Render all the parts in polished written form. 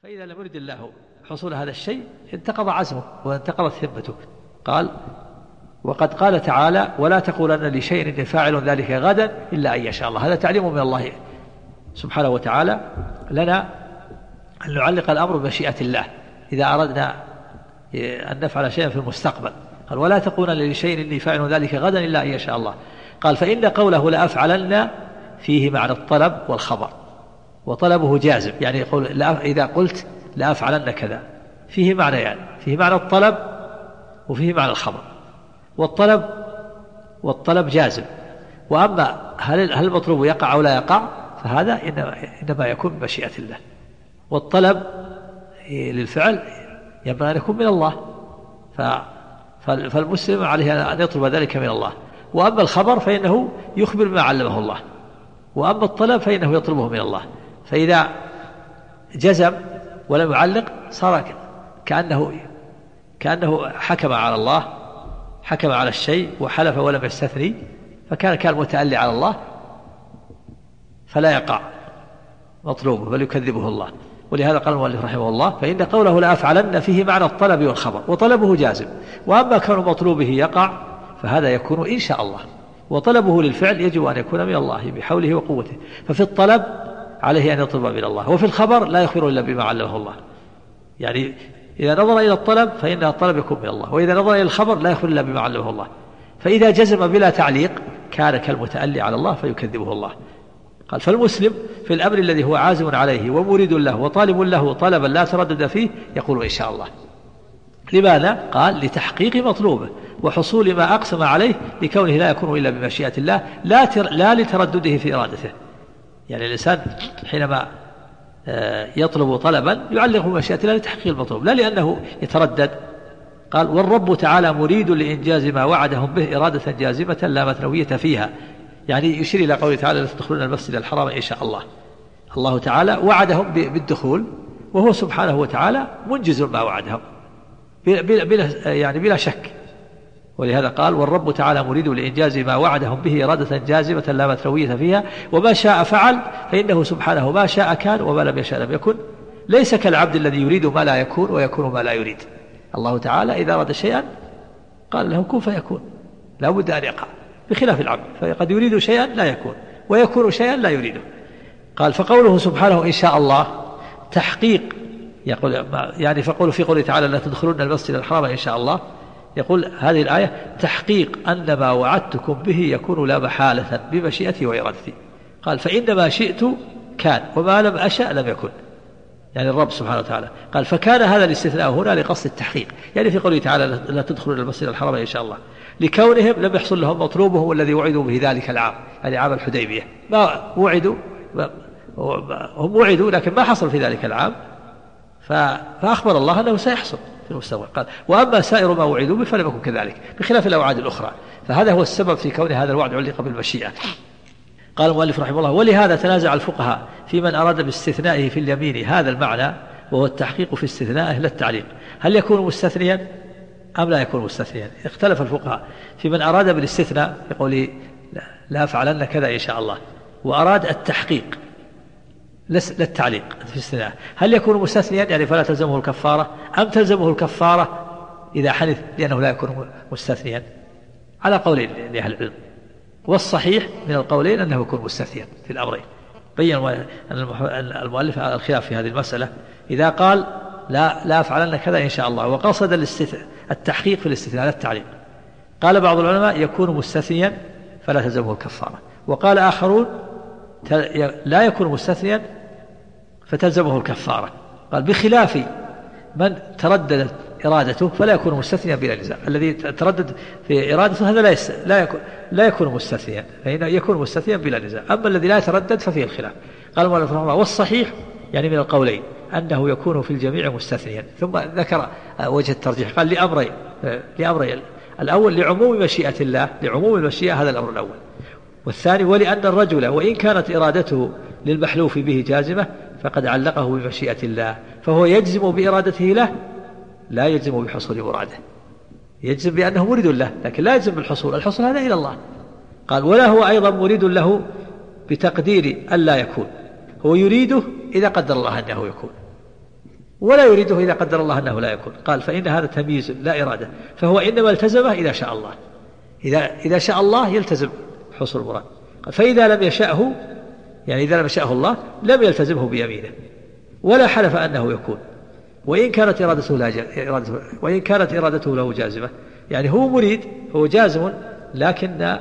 فإذا لم يرد الله حصول هذا الشيء انتقض عزمه وانتقضت همته. قال: وقد قال تعالى: ولا تقولن لشيء إني فاعل ذلك غدا إلا أن يشاء الله. هذا تعليم من الله سبحانه وتعالى لنا أن نعلق الأمر بمشيئة الله إذا أردنا أن نفعل شيئا في المستقبل. قال: ولا تقولن لشيء إني فاعل ذلك غدا إلا أن يشاء الله. قال: فإن قوله لأفعلن فيه معنى الطلب والخبر، وطلبه جازم، يعني يقول إذا قلت لأفعلن كذا فيه معنى، يعني فيه معنى الطلب وفيه معنى الخبر. والطلب جازم. وأما هل المطلوب يقع أو لا يقع فهذا إنما يكون بمشيئة الله. والطلب للفعل ينبغي أن يكون من الله، فالمسلم عليه أن يطلب ذلك من الله. وأما الخبر فإنه يخبر بما علمه الله، وأما الطلب فإنه يطلبه من الله. فإذا جزم ولم يعلق صار كأنه حكم على الله، حكم على الشيء وحلف ولم يستثني، فكان متألي على الله فلا يقع مطلوبه بل يكذبه الله. ولهذا قال المؤلف رحمه الله: فإن قوله لأفعلن فيه معنى الطلب والخبر، وطلبه جازم. وأما كون مطلوبه يقع فهذا يكون إن شاء الله، وطلبه للفعل يجب أن يكون من الله بحوله وقوته. ففي الطلب عليه أن يطلب من الله، وفي الخبر لا يخبر إلا بما علمه الله. يعني إذا نظر إلى الطلب فإن الطلب يكون من الله، وإذا نظر إلى الخبر لا يخبر إلا بما علمه الله. فإذا جزم بلا تعليق كان كالمتألي على الله فيكذبه الله. قال: فالمسلم في الأمر الذي هو عازم عليه ومريد له وطالب له طلبا لا تردد فيه يقول إن شاء الله. لماذا؟ قال: لتحقيق مطلوبه وحصول ما أقسم عليه، لكونه لا يكون إلا بمشيئة الله لا لتردده في إرادته. يعني الإنسان حينما يطلب طلبا يعلق بمشيئة الله لتحقيق المطلوب، لا لأنه يتردد. قال: والرب تعالى مريد لإنجاز ما وعدهم به إرادة جازمة لا مثنوية فيها. يعني يشير إلى قوله تعالى: لا تدخلون المسجد الحرام إن شاء الله. الله تعالى وعدهم بالدخول، وهو سبحانه وتعالى منجز ما وعدهم بلا شك. ولهذا قال: والرب تعالى مريد لإنجاز ما وعدهم به إرادة جازمة لا مثنوية فيها، وما شاء فعل، فإنه سبحانه ما شاء كان وما لم يشاء لم يكن. ليس كالعبد الذي يريد ما لا يكون ويكون ما لا يريد. الله تعالى إذا أراد شيئا قال له كن فيكون، لا بد أن يقع، بخلاف العبد فقد يريد شيئا لا يكون ويكون شيئا لا يريده. قال: فقوله سبحانه إن شاء الله تحقيق، يقول يعني فقول في قوله تعالى: لا تدخلون المسجد الحرام إن شاء الله، يقول هذه الآية تحقيق أن ما وعدتكم به يكون لا محالة بمشيئتي وإرادتي. قال: فإنما شئت كان وما لم أشأ لم يكن، يعني الرب سبحانه وتعالى. قال: فكان هذا الاستثناء هنا لقصد التحقيق، يعني في قوله تعالى: لا تدخلون المسجد الحرام إن شاء الله، لكونهم لم يحصل لهم مطلوبهم الذي وعدوا به ذلك العام، يعني عام الحديبية. ما وعدوا، هم وعدوا لكن ما حصل في ذلك العام، فأخبر الله أنه سيحصل في المستقبل. قال: وأما سائر ما وعدوا به فلم يكن كذلك، بخلاف الأوعاد الأخرى. فهذا هو السبب في كون هذا الوعد علق بالمشيئة. قال المؤلف رحمه الله: ولهذا تنازع الفقهاء في من أراد باستثنائه في اليمين هذا المعنى، وهو التحقيق في استثنائه لا التعليق، هل يكون مستثنيا أم لا يكون مستثنيا؟ اختلف الفقهاء في من أراد بالاستثناء يقول لا أفعلن كذا إن شاء الله، وأراد التحقيق للتعليق في الاستثناء، هل يكون مستثنيا يعني فلا تلزمه الكفارة، أم تلزمه الكفارة إذا حنث لأنه لا يكون مستثنيا؟ على قولين لأهل العلم، والصحيح من القولين أنه يكون مستثنيا في الأمرين. بين المؤلف الخلاف في هذه المسألة إذا قال لا أفعلن كذا إن شاء الله وقصد التحقيق في الاستثناء لا التعليق. قال بعض العلماء يكون مستثنيا فلا تلزمه الكفارة، وقال آخرون لا يكون مستثنيا فتلزمه الكفارة. قال: بخلاف من ترددت إرادته فلا يكون مستثنيا بلا نزاع، الذي تردد في إرادته هذا لا يكون مستثنيا، فإنه يكون مستثنيا بلا نزاع. أما الذي لا يتردد ففيه الخلاف. قال المؤلف رحمه الله: والصحيح يعني من القولين أنه يكون في الجميع مستثنيا. ثم ذكر وجه الترجيح، قال لأمرين: الأول لعموم مشيئة الله، لعموم المشيئة، هذا الأمر الأول. والثاني ولأن الرجل وإن كانت إرادته للمحلوف به جازمة فقد علقه بمشيئة الله، فهو يجزم بإرادته له لا يجزم بحصول مراده، يجزم بأنه مريد له لكن لا يجزم بالحصول، الحصول هذا إلى الله. قال: ولا هو أيضا مريد له بتقدير أن لا يكون، هو يريده إذا قدر الله أنه يكون. ولا يريده إذا قدر الله أنه لا يكون. قال فإن هذا تمييز لا إرادة، فهو إنما التزمه إذا شاء الله، إذا شاء الله يلتزم حصول المراد. فإذا لم يشأه، يعني إذا لم يشأه الله لم يلتزمه بيمينه ولا حلف أنه يكون، وإن كانت إرادته له جازمة. يعني هو مريد، هو جازم، لكن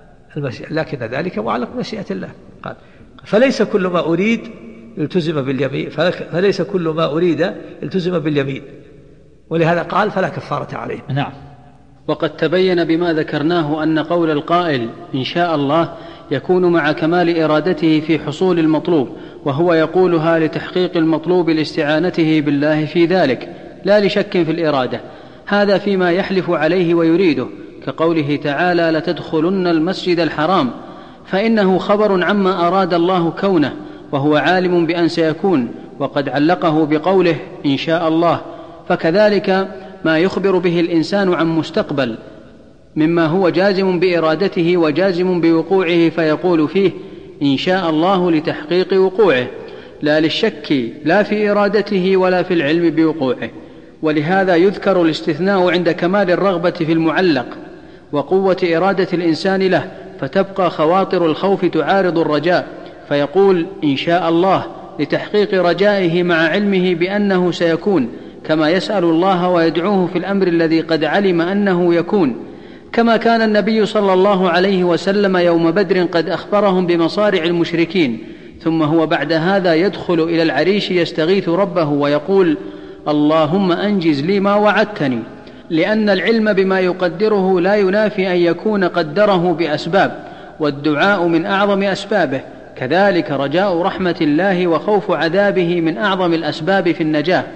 ذلك معلق بمشيئة الله. قال فليس كل ما أريد التزم باليمين، فليس كل ما أريد التزم باليمين، ولهذا قال فلا كفارة عليه. نعم. وقد تبين بما ذكرناه أن قول القائل إن شاء الله يكون مع كمال إرادته في حصول المطلوب، وهو يقولها لتحقيق المطلوب لاستعانته بالله في ذلك لا لشك في الإرادة. هذا فيما يحلف عليه ويريده، كقوله تعالى لتدخلن المسجد الحرام، فإنه خبر عما أراد الله كونه، وهو عالم بأن سيكون، وقد علقه بقوله إن شاء الله. فكذلك ما يخبر به الإنسان عن مستقبل مما هو جازم بإرادته وجازم بوقوعه، فيقول فيه إن شاء الله لتحقيق وقوعه، لا للشك لا في إرادته ولا في العلم بوقوعه. ولهذا يذكر الاستثناء عند كمال الرغبة في المعلق وقوة إرادة الإنسان له، فتبقى خواطر الخوف تعارض الرجاء، فيقول إن شاء الله لتحقيق رجائه مع علمه بأنه سيكون، كما يسأل الله ويدعوه في الأمر الذي قد علم أنه يكون، كما كان النبي صلى الله عليه وسلم يوم بدر قد أخبرهم بمصارع المشركين، ثم هو بعد هذا يدخل إلى العريش يستغيث ربه ويقول اللهم أنجز لي ما وعدتني، لأن العلم بما يقدره لا ينافي أن يكون قدره بأسباب، والدعاء من أعظم أسبابه. كذلك رجاء رحمة الله وخوف عذابه من أعظم الأسباب في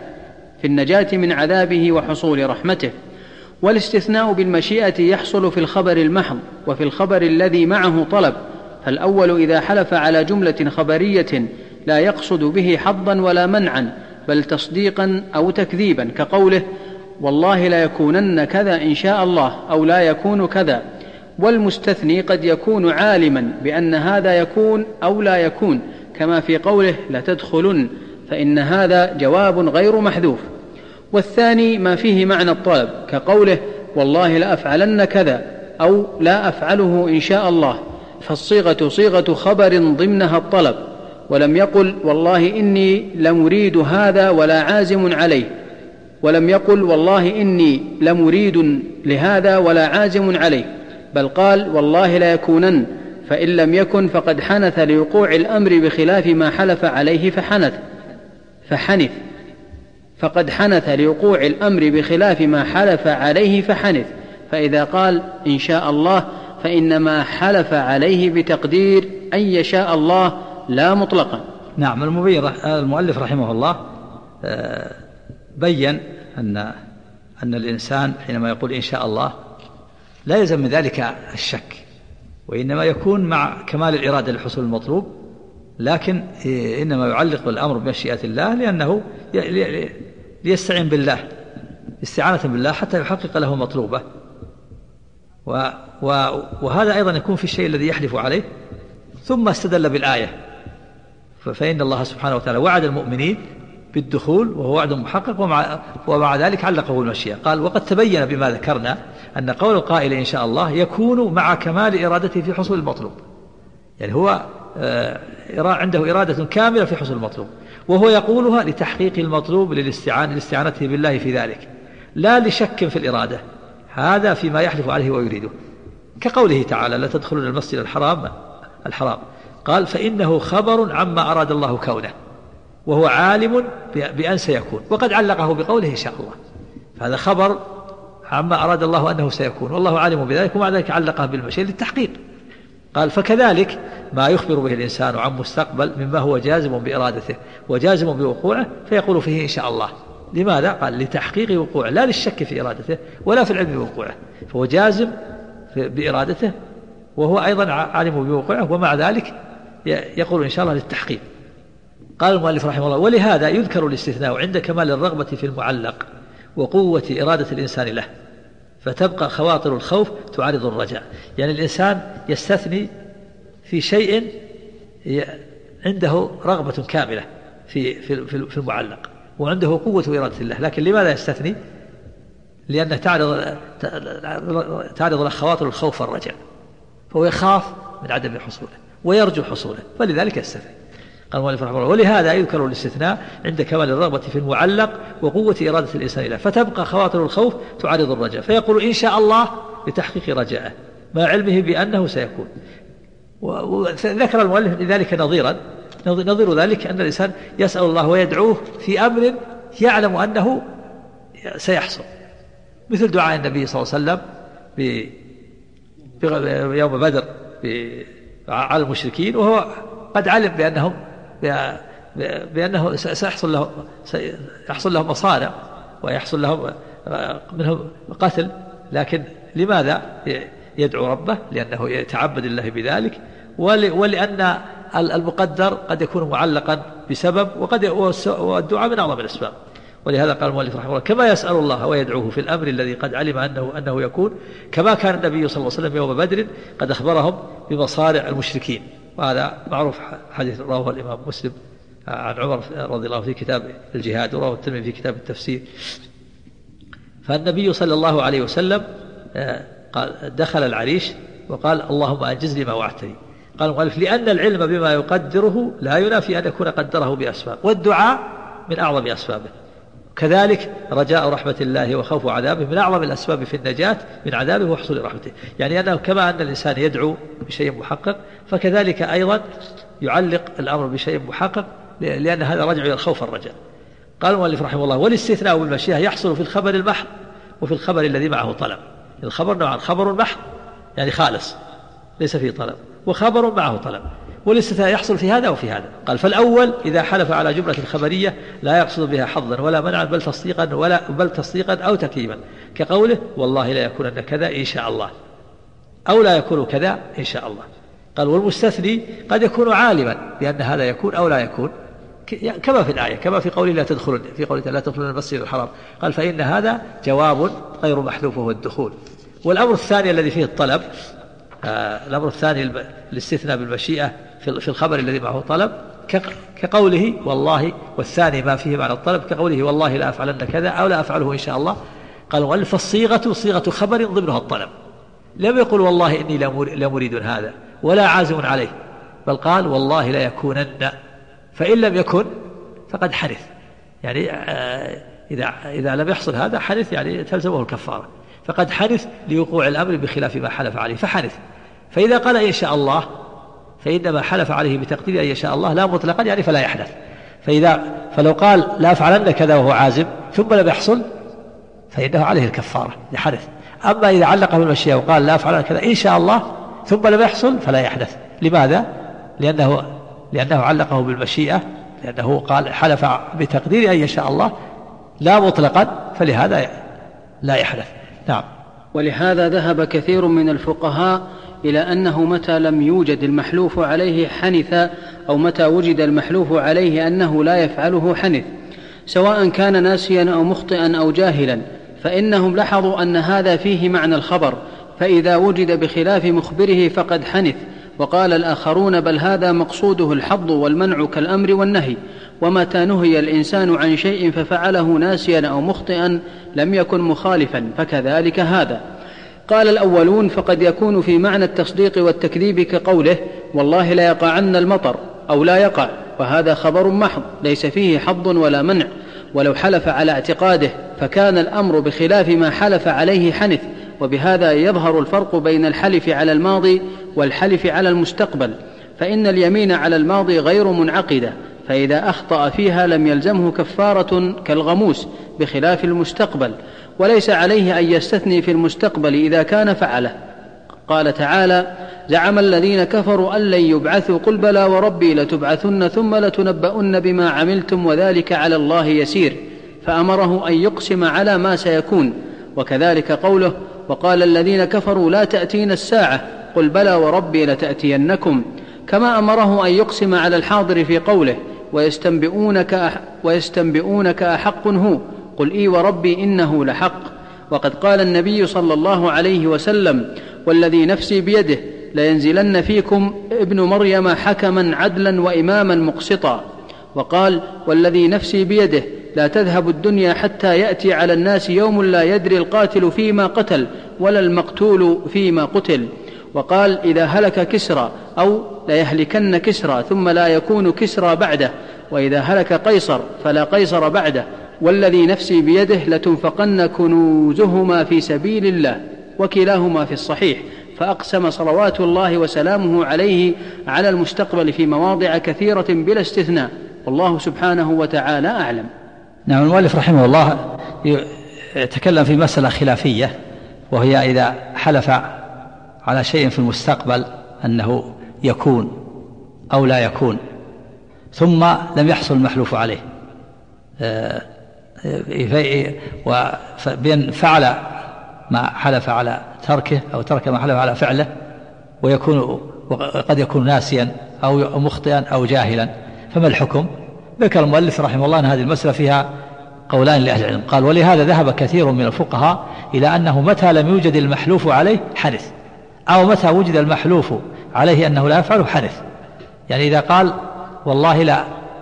النجاة من عذابه وحصول رحمته. والاستثناء بالمشيئة يحصل في الخبر المحض وفي الخبر الذي معه طلب، فالأول إذا حلف على جملة خبرية لا يقصد به حظا ولا منعا، بل تصديقا أو تكذيبا، كقوله والله لا يكونن كذا إن شاء الله، أو لا يكون كذا. والمستثني قد يكون عالما بأن هذا يكون أو لا يكون، كما في قوله لا تدخلن، فإن هذا جواب غير محذوف. والثاني ما فيه معنى الطلب، كقوله والله لا أفعلن كذا أو لا أفعله إن شاء الله، فالصيغة صيغة خبر ضمنها الطلب، ولم يقل والله إني لمريد هذا ولا عازم عليه، ولم يقل والله إني لمريد لهذا ولا عازم عليه، بل قال والله لا يكونن، فإن لم يكن فقد حنث لوقوع الأمر بخلاف ما حلف عليه فحنث فقد حنث لوقوع الأمر بخلاف ما حلف عليه فحنث. فإذا قال إن شاء الله فإنما حلف عليه بتقدير أن يشاء الله لا مطلقا. نعم. المؤلف رحمه الله بيّن أن الإنسان حينما يقول إن شاء الله لا يلزم من ذلك الشك، وإنما يكون مع كمال الإرادة للحصول المطلوب، لكن إنما يعلق الأمر بمشيئة الله لأنه ليستعين بالله استعانة بالله حتى يحقق له مطلوبه. وهذا أيضا يكون في الشيء الذي يحلف عليه. ثم استدل بالآية، فإن الله سبحانه وتعالى وعد المؤمنين بالدخول وهو وعد محقق، ومع ذلك علقه المشيئة. قال وقد تبين بما ذكرنا أن قول القائل إن شاء الله يكون مع كمال إرادته في حصول المطلوب، يعني هو عنده إرادة كاملة في حصول المطلوب، وهو يقولها لتحقيق المطلوب لاستعانته بالله في ذلك، لا لشك في الإرادة. هذا فيما يحلف عليه ويريده، كقوله تعالى لا تدخلون المسجد الحرام، قال فإنه خبر عما أراد الله كونه، وهو عالم بأن سيكون، وقد علقه بقوله إن شاء الله، فهذا خبر عما أراد الله أنه سيكون، والله عالم بذلك، ومع ذلك علقه بالمشيئة للتحقيق. قال فكذلك ما يخبر به الإنسان عن مستقبل مما هو جازم بإرادته وجازم بوقوعه، فيقول فيه إن شاء الله. لماذا؟ قال لتحقيق وقوعه، لا للشك في إرادته ولا في العلم بوقوعه، فهو جازم بإرادته وهو أيضا عالم بوقوعه، ومع ذلك يقول إن شاء الله للتحقيق. قال المؤلف رحمه الله ولهذا يذكر الاستثناء عند كمال الرغبة في المعلق وقوة إرادة الإنسان له، فتبقى خواطر الخوف تعارض الرجاء. يعني الإنسان يستثني في شيء عنده رغبة كاملة في المعلق، وعنده قوة إرادة الله، لكن لماذا يستثني؟ لأنه تعرض له خواطر الخوف والرجاء، فهو يخاف من عدم حصوله ويرجو حصوله، فلذلك يستثني. قال المؤلف رحمه الله: ولهذا يذكر الاستثناء عند كمال الرغبة في المعلق وقوة إرادة الإنسان له، فتبقى خواطر الخوف تعارض الرجاء، فيقول إن شاء الله لتحقيق رجاءه مع علمه بأنه سيكون. وذكر المؤلف لذلك نظيرا، نظير ذلك أن الإنسان يسأل الله ويدعوه في أمر يعلم أنه سيحصل، مثل دعاء النبي صلى الله عليه وسلم يوم بدر على المشركين، وهو قد علم بأنه سيحصل لهم مصارع ويحصل لهم منهم قتل، لكن لماذا يدعو ربه؟ لأنه يتعبد الله بذلك، ولأن المقدر قد يكون معلقا بسبب، والدعاء من أعظم الأسباب. ولهذا قال المؤلف رحمه الله: كما يسأل الله ويدعوه في الأمر الذي قد علم أنه يكون، كما كان النبي صلى الله عليه وسلم يوم بدر قد أخبرهم بمصارع المشركين. وهذا معروف، حديث رواه الإمام مسلم عن عمر رضي الله عنه في كتاب الجهاد، ورواه الترمذي في كتاب التفسير. فالنبي صلى الله عليه وسلم قال دخل العريش وقال: اللهم أنجز لي ما وعدتني. قال المؤلف: لأن العلم بما يقدره لا ينافي أن يكون قدره بأسباب، والدعاء من أعظم أسبابه، كذلك رجاء رحمة الله وخوف عذابه من أعظم الأسباب في النجاة من عذابه وحصول رحمته. يعني أنه كما أن الإنسان يدعو بشيء محقق، فكذلك أيضا يعلق الأمر بشيء محقق، لأن هذا رجع إلى الخوف والرجاء. قال المؤلف رحمه الله: والاستثناء بالمشيئة يحصل في الخبر المحض وفي الخبر الذي معه طلب. الخبر نوعان: خبر محض يعني خالص ليس فيه طلب، وخبر معه طلب، والاستثناء يحصل في هذا وفي هذا. قال: فالأول إذا حلف على جملة خبرية لا يقصد بها حظا ولا منعا بل تصديقا أو تكذيبا، كقوله: والله لا يكونن كذا إن شاء الله، أو لا يكون كذا إن شاء الله. قال: والمستثني قد يكون عالما بأن هذا يكون أو لا يكون، كما في الآية، كما في قوله لا تدخلون، في قوله لا تدخلون المسجد الحرام. قال: فإن هذا جواب غير محذوف وهو الدخول. والأمر الثاني الذي فيه الطلب، الأمر الثاني الاستثناء بالمشيئة في الخبر الذي معه طلب، كقوله والله، والثاني ما فيه معنى الطلب كقوله والله لا أفعلن كذا أو لا أفعله إن شاء الله. قال المؤلف: فالصيغة صيغة خبر ضمنها الطلب، لم يقل والله إني لمريد هذا ولا عازم عليه، بل قال والله لا يكونن، فإن لم يكن فقد حنث، يعني إذا لم يحصل هذا حنث، يعني تلزمه الكفارة، فقد حنث لوقوع الأمر بخلاف ما حلف عليه فحنث. فإذا قال إن شاء الله فإنما حلف عليه بتقدير أن يشاء الله لا مطلقا، يعني فلا يحدث. فلو قال لا أفعلن كذا وهو عازم ثم لم يحصل فإنه عليه الكفارة لحدث. أما إذا علقه بالمشيئة وقال لا أفعلن كذا إن شاء الله ثم لم يحصل فلا يحدث. لماذا؟ لأنه علقه بالمشيئة، لأنه قال حلف بتقدير أن يشاء الله لا مطلقا، فلهذا لا يحدث. نعم. ولهذا ذهب كثير من الفقهاء إلى أنه متى لم يوجد المحلوف عليه حنث، أو متى وجد المحلوف عليه أنه لا يفعله حنث، سواء كان ناسيا أو مخطئا أو جاهلا، فإنهم لاحظوا أن هذا فيه معنى الخبر، فإذا وجد بخلاف مخبره فقد حنث. وقال الآخرون: بل هذا مقصوده الحظ والمنع كالأمر والنهي، ومتى نهي الإنسان عن شيء ففعله ناسيا أو مخطئا لم يكن مخالفا، فكذلك هذا. قال الأولون: فقد يكون في معنى التصديق والتكذيب كقوله والله لا يقعن المطر أو لا يقع، وهذا خبر محض ليس فيه حظ ولا منع، ولو حلف على اعتقاده فكان الأمر بخلاف ما حلف عليه حنث. وبهذا يظهر الفرق بين الحلف على الماضي والحلف على المستقبل، فإن اليمين على الماضي غير منعقدة، فإذا أخطأ فيها لم يلزمه كفارة كالغموس، بخلاف المستقبل، وليس عليه أن يستثني في المستقبل إذا كان فعله. قال تعالى: زعم الذين كفروا أن لن يبعثوا، قل بلى وربي لتبعثن ثم لتنبؤن بما عملتم وذلك على الله يسير، فأمره أن يقسم على ما سيكون. وكذلك قوله: وقال الذين كفروا لا تأتين الساعة، قل بلى وربي لتأتينكم، كما أمره أن يقسم على الحاضر في قوله: ويستنبئونك أحق هو، قل إي وربي إنه لحق. وقد قال النبي صلى الله عليه وسلم: والذي نفسي بيده لينزلن فيكم ابن مريم حكما عدلا وإماما مقسطا. وقال: والذي نفسي بيده لا تذهب الدنيا حتى يأتي على الناس يوم لا يدري القاتل فيما قتل ولا المقتول فيما قتل. وقال إذا هلك كسرى أو لا يهلكن كسرى ثم لا يكون كسرى بعده، وإذا هلك قيصر فلا قيصر بعده، والذي نفسي بيده لتنفقن كنوزهما في سبيل الله، وكلاهما في الصحيح. فأقسم صلوات الله وسلامه عليه على المستقبل في مواضع كثيرة بلا استثناء، والله سبحانه وتعالى أعلم. نعم. المؤلف رحمه الله يتكلم في مسألة خلافية، وهي إذا حلف على شيء في المستقبل أنه يكون أو لا يكون ثم لم يحصل المحلوف عليه، بأن فعل ما حلف على تركه أو ترك ما حلف على فعله، وقد يكون ناسيا أو مخطئا أو جاهلا، فما الحكم؟ ذكر المؤلف رحمه الله أن هذه المسألة فيها قولان لأهل العلم. قال: ولهذا ذهب كثير من الفقهاء إلى أنه متى لم يوجد المحلوف عليه حنث، أو متى وجد المحلوف عليه أنه لا يفعله حنث. يعني إذا قال والله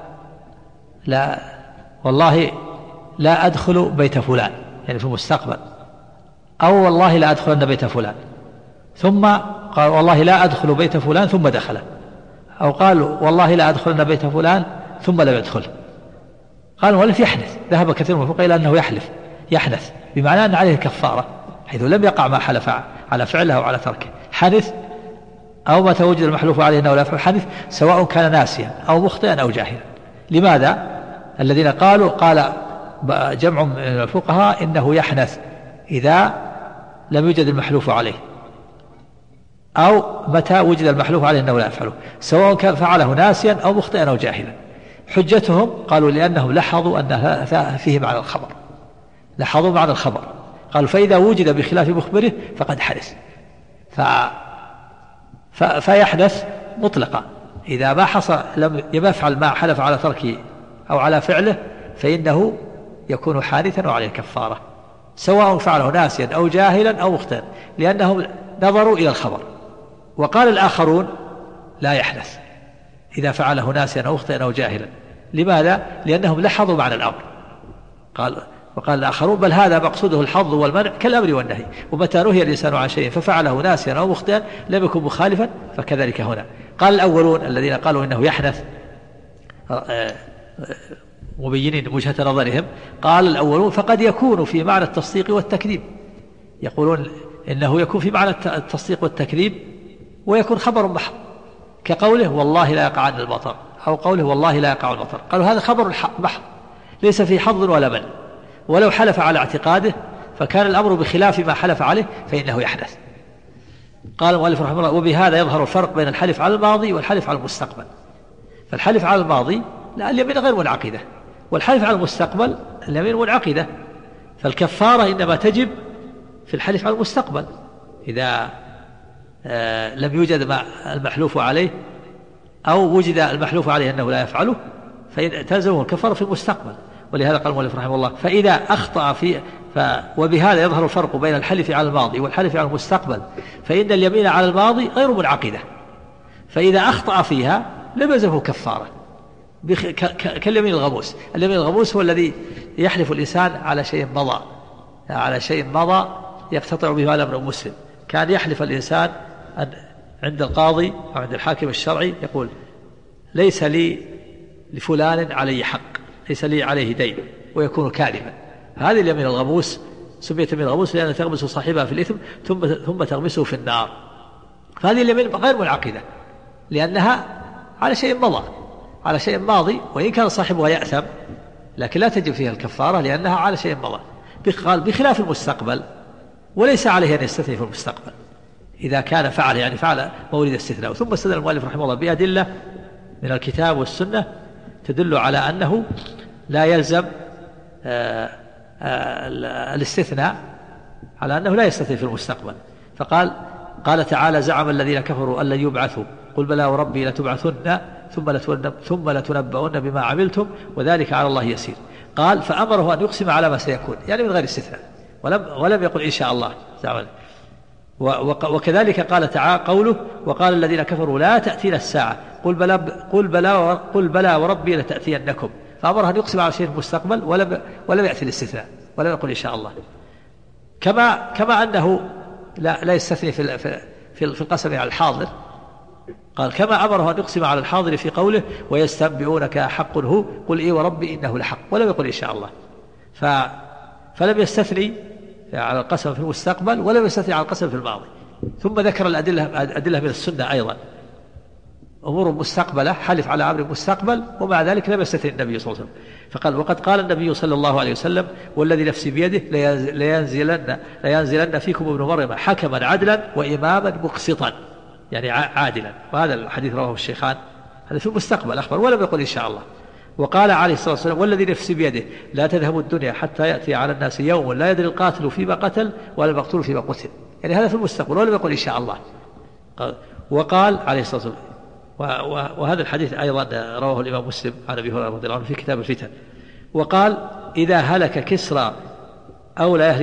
لا أدخل بيت فلان، يعني في المستقبل، أو والله لا أدخلن بيت فلان، ثم قال والله لا أدخل بيت فلان ثم دخله، أو قال والله لا أدخلن بيت فلان ثم لم يدخل، قال المؤلف يحنث. ذهب كثير من الفقهاء إلى أنه يحنث، بمعنى أن عليه كفارة حيث لم يقع ما حلف على فعله أو على تركه. حنث، أو متى وجد المحلوف عليه أنه لا يفعل حنث، سواء كان ناسيا أو مخطئا أو جاهلا. لماذا؟ الذين قال جمع من الفقهاء إنه يحنث إذا لم يوجد المحلوف عليه، أو متى وجد المحلوف عليه أنه لا يفعله، سواء كان فعله ناسيا أو مخطئا أو جاهلا. حجتهم قالوا لأنهم لاحظوا أن فيه معنى الخبر، لاحظوا معنى الخبر، قالوا فإذا وجد بخلاف مخبره فقد حدث، فيحدث مطلقا. إذا ما حصل لم يفعل ما حلف على تركه أو على فعله فإنه يكون حادثا وعليه كفارة، سواء فعله ناسيا أو جاهلا أو مخطئا، لأنهم نظروا إلى الخبر. وقال الآخرون لا يحدث إذا فعله ناسيا أو مخطئا أو جاهلا. لماذا؟ لأنهم لاحظوا معنى الأمر. وقال الآخرون بل هذا مقصوده الحظ والمنع كالأمر والنهي، ومتى نهي الإنسان عن شيء ففعله ناسيا أو مخطئا لم يكن مخالفا، فكذلك هنا. قال الأولون الذين قالوا إنه يحدث مبينين وجهة نظرهم، قال الأولون فقد يكون في معنى التصديق والتكذيب، يقولون إنه يكون في معنى التصديق والتكذيب ويكون خبر محض، كقوله والله لا يقع عن المطر، أو قوله والله لا يقع المطر. قالوا هذا خبر محض ليس فيه حظ ولا من، ولو حلف على اعتقاده فكان الأمر بخلاف ما حلف عليه فإنه يحدث. قال المؤلف رحمه الله: وبهذا يظهر الفرق بين الحلف على الماضي والحلف على المستقبل. فالحلف على الماضي لا، اليمين غير منعقدة، والحلف على المستقبل اليمين منعقدة، فالكفارة إنما تجب في الحلف على المستقبل إذا لم يوجد ما المحلوف عليه، أو وجد المحلوف عليه أنه لا يفعله، فتلزمه الكفارة في المستقبل. ولهذا قال المؤلف رحمه الله: فإذا أخطأ وبهذا يظهر الفرق بين الحلف على الماضي والحلف على المستقبل، فإن اليمين على الماضي غير منعقدة، فإذا أخطأ فيها لزمه كفارة كاليمين الغموس. اليمين الغموس هو الذي يحلف الإنسان على شيء مضى يقتطع به مال امرئ مسلم. كان يحلف الإنسان عند القاضي أو عند الحاكم الشرعي يقول ليس لي لفلان علي حق، ليس لي عليه دين، ويكون كاذبا. هذه اليمين الغموس سميت يمين الغموس لأنها تغمس صاحبها في الإثم ثم تغمسه في النار. فهذه اليمين غير منعقدة لأنها على شيء ماضي، وإن كان صاحبها يأثم لكن لا تجب فيها الكفارة لأنها على شيء مضى. بخلاف المستقبل، وليس عليه أن يستثني في المستقبل إذا كان فعل مورد استثناء. ثم استدل المؤلف رحمه الله بأدلة من الكتاب والسنة تدل على أنه لا يلزم الاستثناء، على أنه لا يستثني في المستقبل. قال تعالى: زعم الذين كفروا أن لن يبعثوا قل بلى وربي لتبعثن ثم لتنبؤن بما عملتم وذلك على الله يسير. قال: فأمره أن يقسم على ما سيكون، يعني من غير استثناء، ولم يقل إن شاء الله. وكذلك قال تعالى قوله: وقال الذين كفروا لا تأتينا الساعة قل بلى وربي لتأتينكم. فأمره أن يقسم على شيء في المستقبل ولم يأتي الاستثناء ولم يقل إن شاء الله. كما أنه لا يستثني في القسم على الحاضر، قال كما أمره أن يقسم على الحاضر في قوله ويستنبئونك حق هو قل إيه وربي إنه لحق، ولم يقل إن شاء الله. فلم يستثني على القسم في المستقبل ولم يستثني على القسم في الماضي. ثم ذكر الأدلة من السنة أيضا، أمور مستقبلة، حلف على أمر مستقبل، ومع ذلك لم يستثني النبي صلى الله عليه وسلم. فقال وقد قال النبي صلى الله عليه وسلم والذي نفسي بيده لينزلن فيكم ابن مريم حكما عدلا وإماما مقسطا، يعني عادلا. وهذا الحديث رواه الشيخان، هذا في المستقبل أخبر ولم يقل إن شاء الله. وقال عليه الصلاة والسلام والذي نفسي بيده لا تذهب الدنيا حتى يأتي على الناس يوم لا يدري القاتل فيما قتل ولا المقتول فيما قتل، يعني هذا في المستقبل ولم يقل إن شاء الله. وقال عليه الصلاة والسلام، وهذا الحديث أيضا رواه الإمام مسلم عن أبي هريرة رضي الله عنه في كتاب الفتن. وقال إذا هلك كسرى أو لا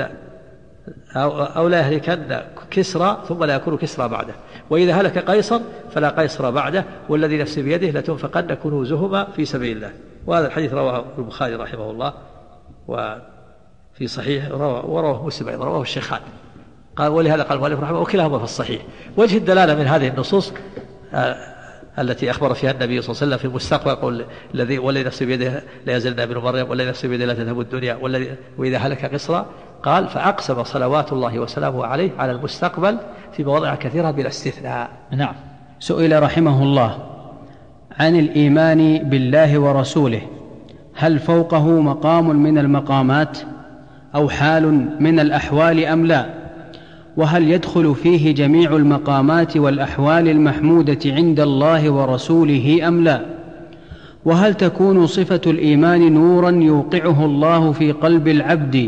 يهلكن كسرى ثم لا يكون كسرى بعده، وإذا هلك قيصر فلا قيصر بعده، والذي نفسي بيده لتنفقن كنوزهما في سبيل الله. وهذا الحديث رواه البخاري رحمه الله وفي صحيح، ورواه مسلم أيضا، رواه الشيخان. قال ولهذا قال المؤلف رحمه الله وكلاهما في الصحيح. وجه الدلالة من هذه النصوص التي أخبر فيها النبي صلى الله عليه وسلم في المستقبل، قول والذي نفسي بيده لا يزلن ابن مريم والذي نفسي بيده لا تذهب الدنيا وإذا هلك قصرا، قال فأقسم صلوات الله وسلامه عليه على المستقبل في مواضع كثيرة بلا استثناء. نعم. سئل رحمه الله عن الإيمان بالله ورسوله، هل فوقه مقام من المقامات أو حال من الأحوال أم لا؟ وهل يدخل فيه جميع المقامات والأحوال المحمودة عند الله ورسوله أم لا؟ وهل تكون صفة الإيمان نورا يوقعه الله في قلب العبد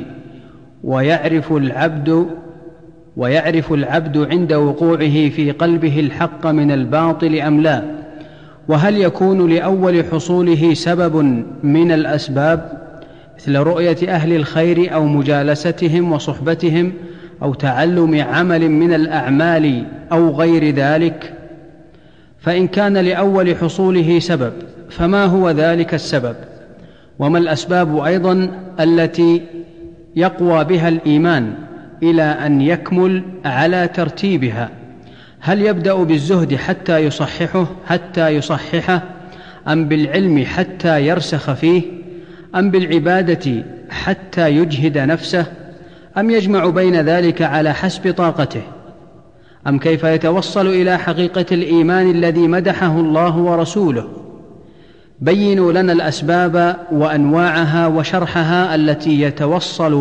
ويعرف العبد عند وقوعه في قلبه الحق من الباطل أم لا؟ وهل يكون لأول حصوله سبب من الأسباب مثل رؤية أهل الخير أو مجالستهم وصحبتهم أو تعلم عمل من الأعمال أو غير ذلك؟ فإن كان لأول حصوله سبب فما هو ذلك السبب؟ وما الأسباب أيضا التي يقوى بها الإيمان إلى أن يكمل على ترتيبها؟ هل يبدأ بالزهد حتى يصححه أم بالعلم حتى يرسخ فيه أم بالعبادة حتى يجهد نفسه أم يجمع بين ذلك على حسب طاقته؟ أم كيف يتوصل إلى حقيقة الإيمان الذي مدحه الله ورسوله؟ بينوا لنا الأسباب وأنواعها وشرحها التي يتوصل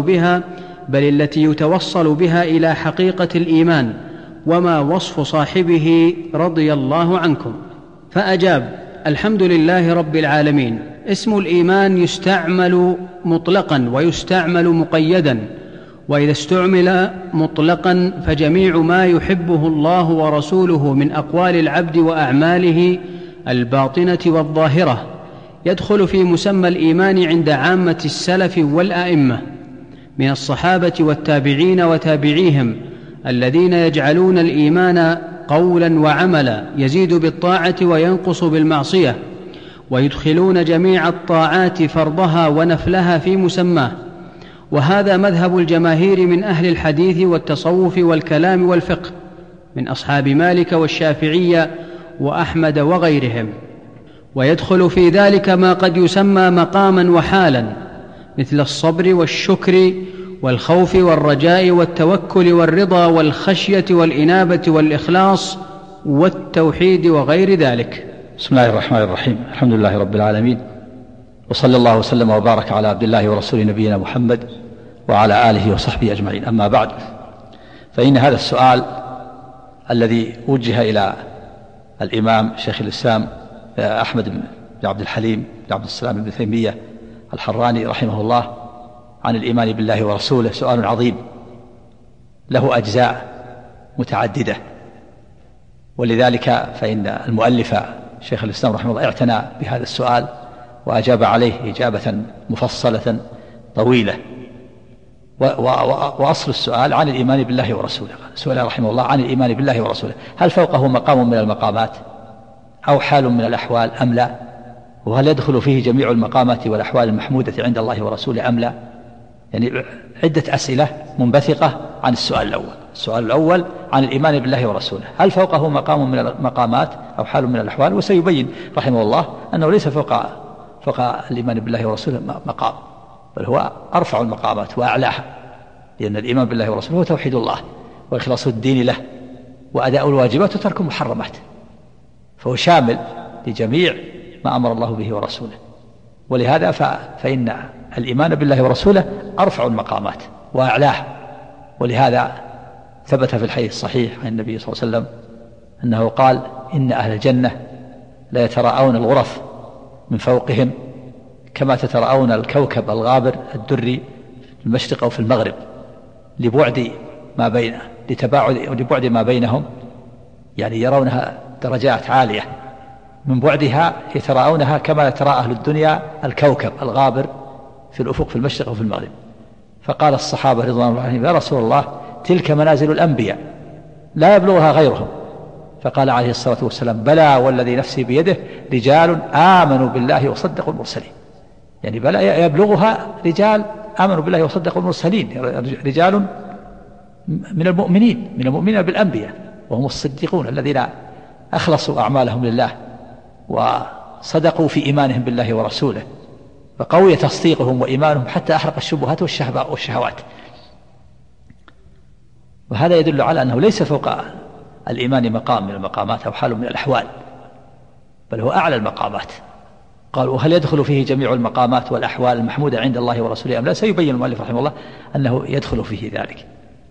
بها إلى حقيقة الإيمان، وما وصف صاحبه رضي الله عنكم. فأجاب: الحمد لله رب العالمين. اسم الإيمان يستعمل مطلقا ويستعمل مقيدا، وإذا استعمل مطلقا فجميع ما يحبه الله ورسوله من أقوال العبد وأعماله الباطنة والظاهرة يدخل في مسمى الإيمان عند عامة السلف والأئمة من الصحابة والتابعين وتابعيهم، الذين يجعلون الإيمان قولا وعملا يزيد بالطاعة وينقص بالمعصية، ويدخلون جميع الطاعات فرضها ونفلها في مسماه. وهذا مذهب الجماهير من أهل الحديث والتصوف والكلام والفقه من أصحاب مالك والشافعية وأحمد وغيرهم. ويدخل في ذلك ما قد يسمى مقاما وحالا، مثل الصبر والشكر والخوف والرجاء والتوكل والرضا والخشية والإنابة والإخلاص والتوحيد وغير ذلك. بسم الله الرحمن الرحيم. الحمد لله رب العالمين، وصلى الله وسلم وبارك على عبد الله ورسوله نبينا محمد وعلى آله وصحبه أجمعين. أما بعد، فإن هذا السؤال الذي وجه إلى الإمام شيخ الإسلام أحمد بن عبد الحليم بن عبد السلام بن تيمية الحراني رحمه الله عن الإيمان بالله ورسوله سؤال عظيم له أجزاء متعددة، ولذلك فإن المؤلف شيخ الإسلام رحمه الله اعتنى بهذا السؤال وأجاب عليه إجابة مفصلة طويلة. وأصل السؤال عن الإيمان بالله ورسوله. سؤال رحمه الله عن الإيمان بالله ورسوله، هل فوقه مقام من المقامات أو حال من الأحوال أم لا؟ وهل يدخل فيه جميع المقامات والأحوال المحمودة عند الله ورسوله أم لا؟ يعني عدة أسئلة منبثقة عن السؤال الأول. السؤال الأول عن الإيمان بالله ورسوله، هل فوقه مقام من المقامات أو حال من الأحوال؟ وسيبين رحمه الله أنه ليس فوق الإيمان بالله ورسوله مقام، بل هو أرفع المقامات وأعلاها، لأن الإيمان بالله ورسوله هو توحيد الله وإخلاص الدين له وأداء الواجبات وترك المحرمات، فهو شامل لجميع ما أمر الله به ورسوله. ولهذا فإن الإيمان بالله ورسوله أرفع المقامات وأعلاها. ولهذا ثبت في الحديث الصحيح عن النبي صلى الله عليه وسلم أنه قال: إن أهل الجنة لا يتراءون الغرف من فوقهم كما تتراءون الكوكب الغابر الدري في المشرق أو في المغرب، لبعد ما بينهم، يعني يرونها درجات عالية، من بعدها يتراءونها كما يتراءى أهل الدنيا الكوكب الغابر في الأفق في المشرق وفي المغرب. فقال الصحابة رضوان الله عليهم: يا رسول الله، تلك منازل الأنبياء لا يبلغها غيرهم. فقال عليه الصلاة والسلام: بلى والذي نفسي بيده، رجال آمنوا بالله وصدقوا المرسلين. يعني بلى يبلغها رجال آمنوا بالله وصدقوا المرسلين، رجال من المؤمنين بالأنبياء، وهم الصديقون الذين أخلصوا أعمالهم لله وصدقوا في إيمانهم بالله ورسوله، فقوي تصديقهم وإيمانهم حتى أحرق الشبهات والشهوات. وهذا يدل على أنه ليس فوق الإيمان مقام من المقامات أو حال من الأحوال، بل هو أعلى المقامات. قال: وهل يدخل فيه جميع المقامات والأحوال المحمودة عند الله ورسوله أم لا؟ سيبين المؤلف رحمه الله أنه يدخل فيه ذلك.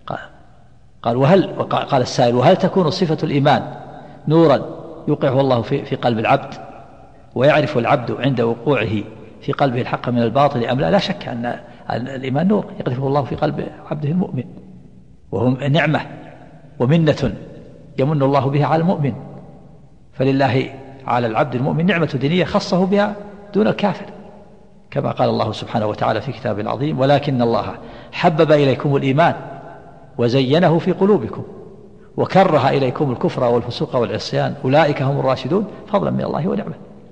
قال السائل: وهل تكون صفة الإيمان نورا يوقعه الله في قلب العبد ويعرف العبد عند وقوعه في قلبه الحق من الباطل أم لا؟ لا شك أن الإيمان نور يقذفه الله في قلب عبده المؤمن، وهو نعمة ومنة يمن الله بها على المؤمن. فلله على العبد المؤمن نعمة دينية خصه بها دون الكافر، كما قال الله سبحانه وتعالى في كتابه العظيم: ولكن الله حبب إليكم الإيمان وزينه في قلوبكم وكره إليكم الكفر والفسوق والعصيان أولئك هم الراشدون فضلا من الله ونعمة.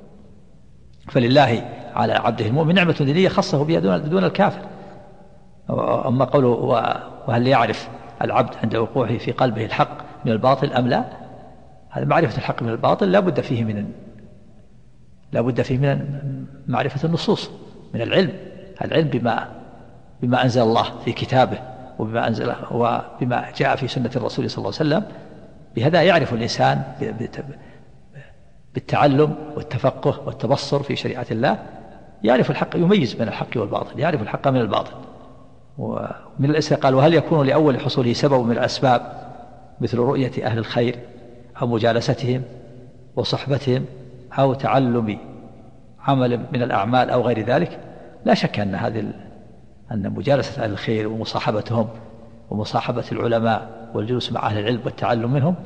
فلله على عبده المؤمن نعمة دينية خصه بها دون الكافر. أما قوله: وهل يعرف العبد عند وقوعه في قلبه الحق من الباطل أم لا؟ هذا معرفة الحق من الباطل لا بد فيه من معرفة النصوص، من العلم بما أنزل الله في كتابه وبما جاء في سنة الرسول صلى الله عليه وسلم. بهذا يعرف الإنسان بالتعلم والتفقه والتبصر في شريعة الله، يعرف الحق، يميز بين الحق والباطل، يعرف الحق من الباطل. ومن الأسئلة قال: وهل يكون لأول حصوله سبب من الأسباب مثل رؤية أهل الخير أو مجالستهم وصحبتهم أو تعلم عمل من الأعمال أو غير ذلك؟ لا شك أن مجالسة أهل الخير ومصاحبتهم ومصاحبة العلماء والجلوس مع أهل العلم والتعلم منهم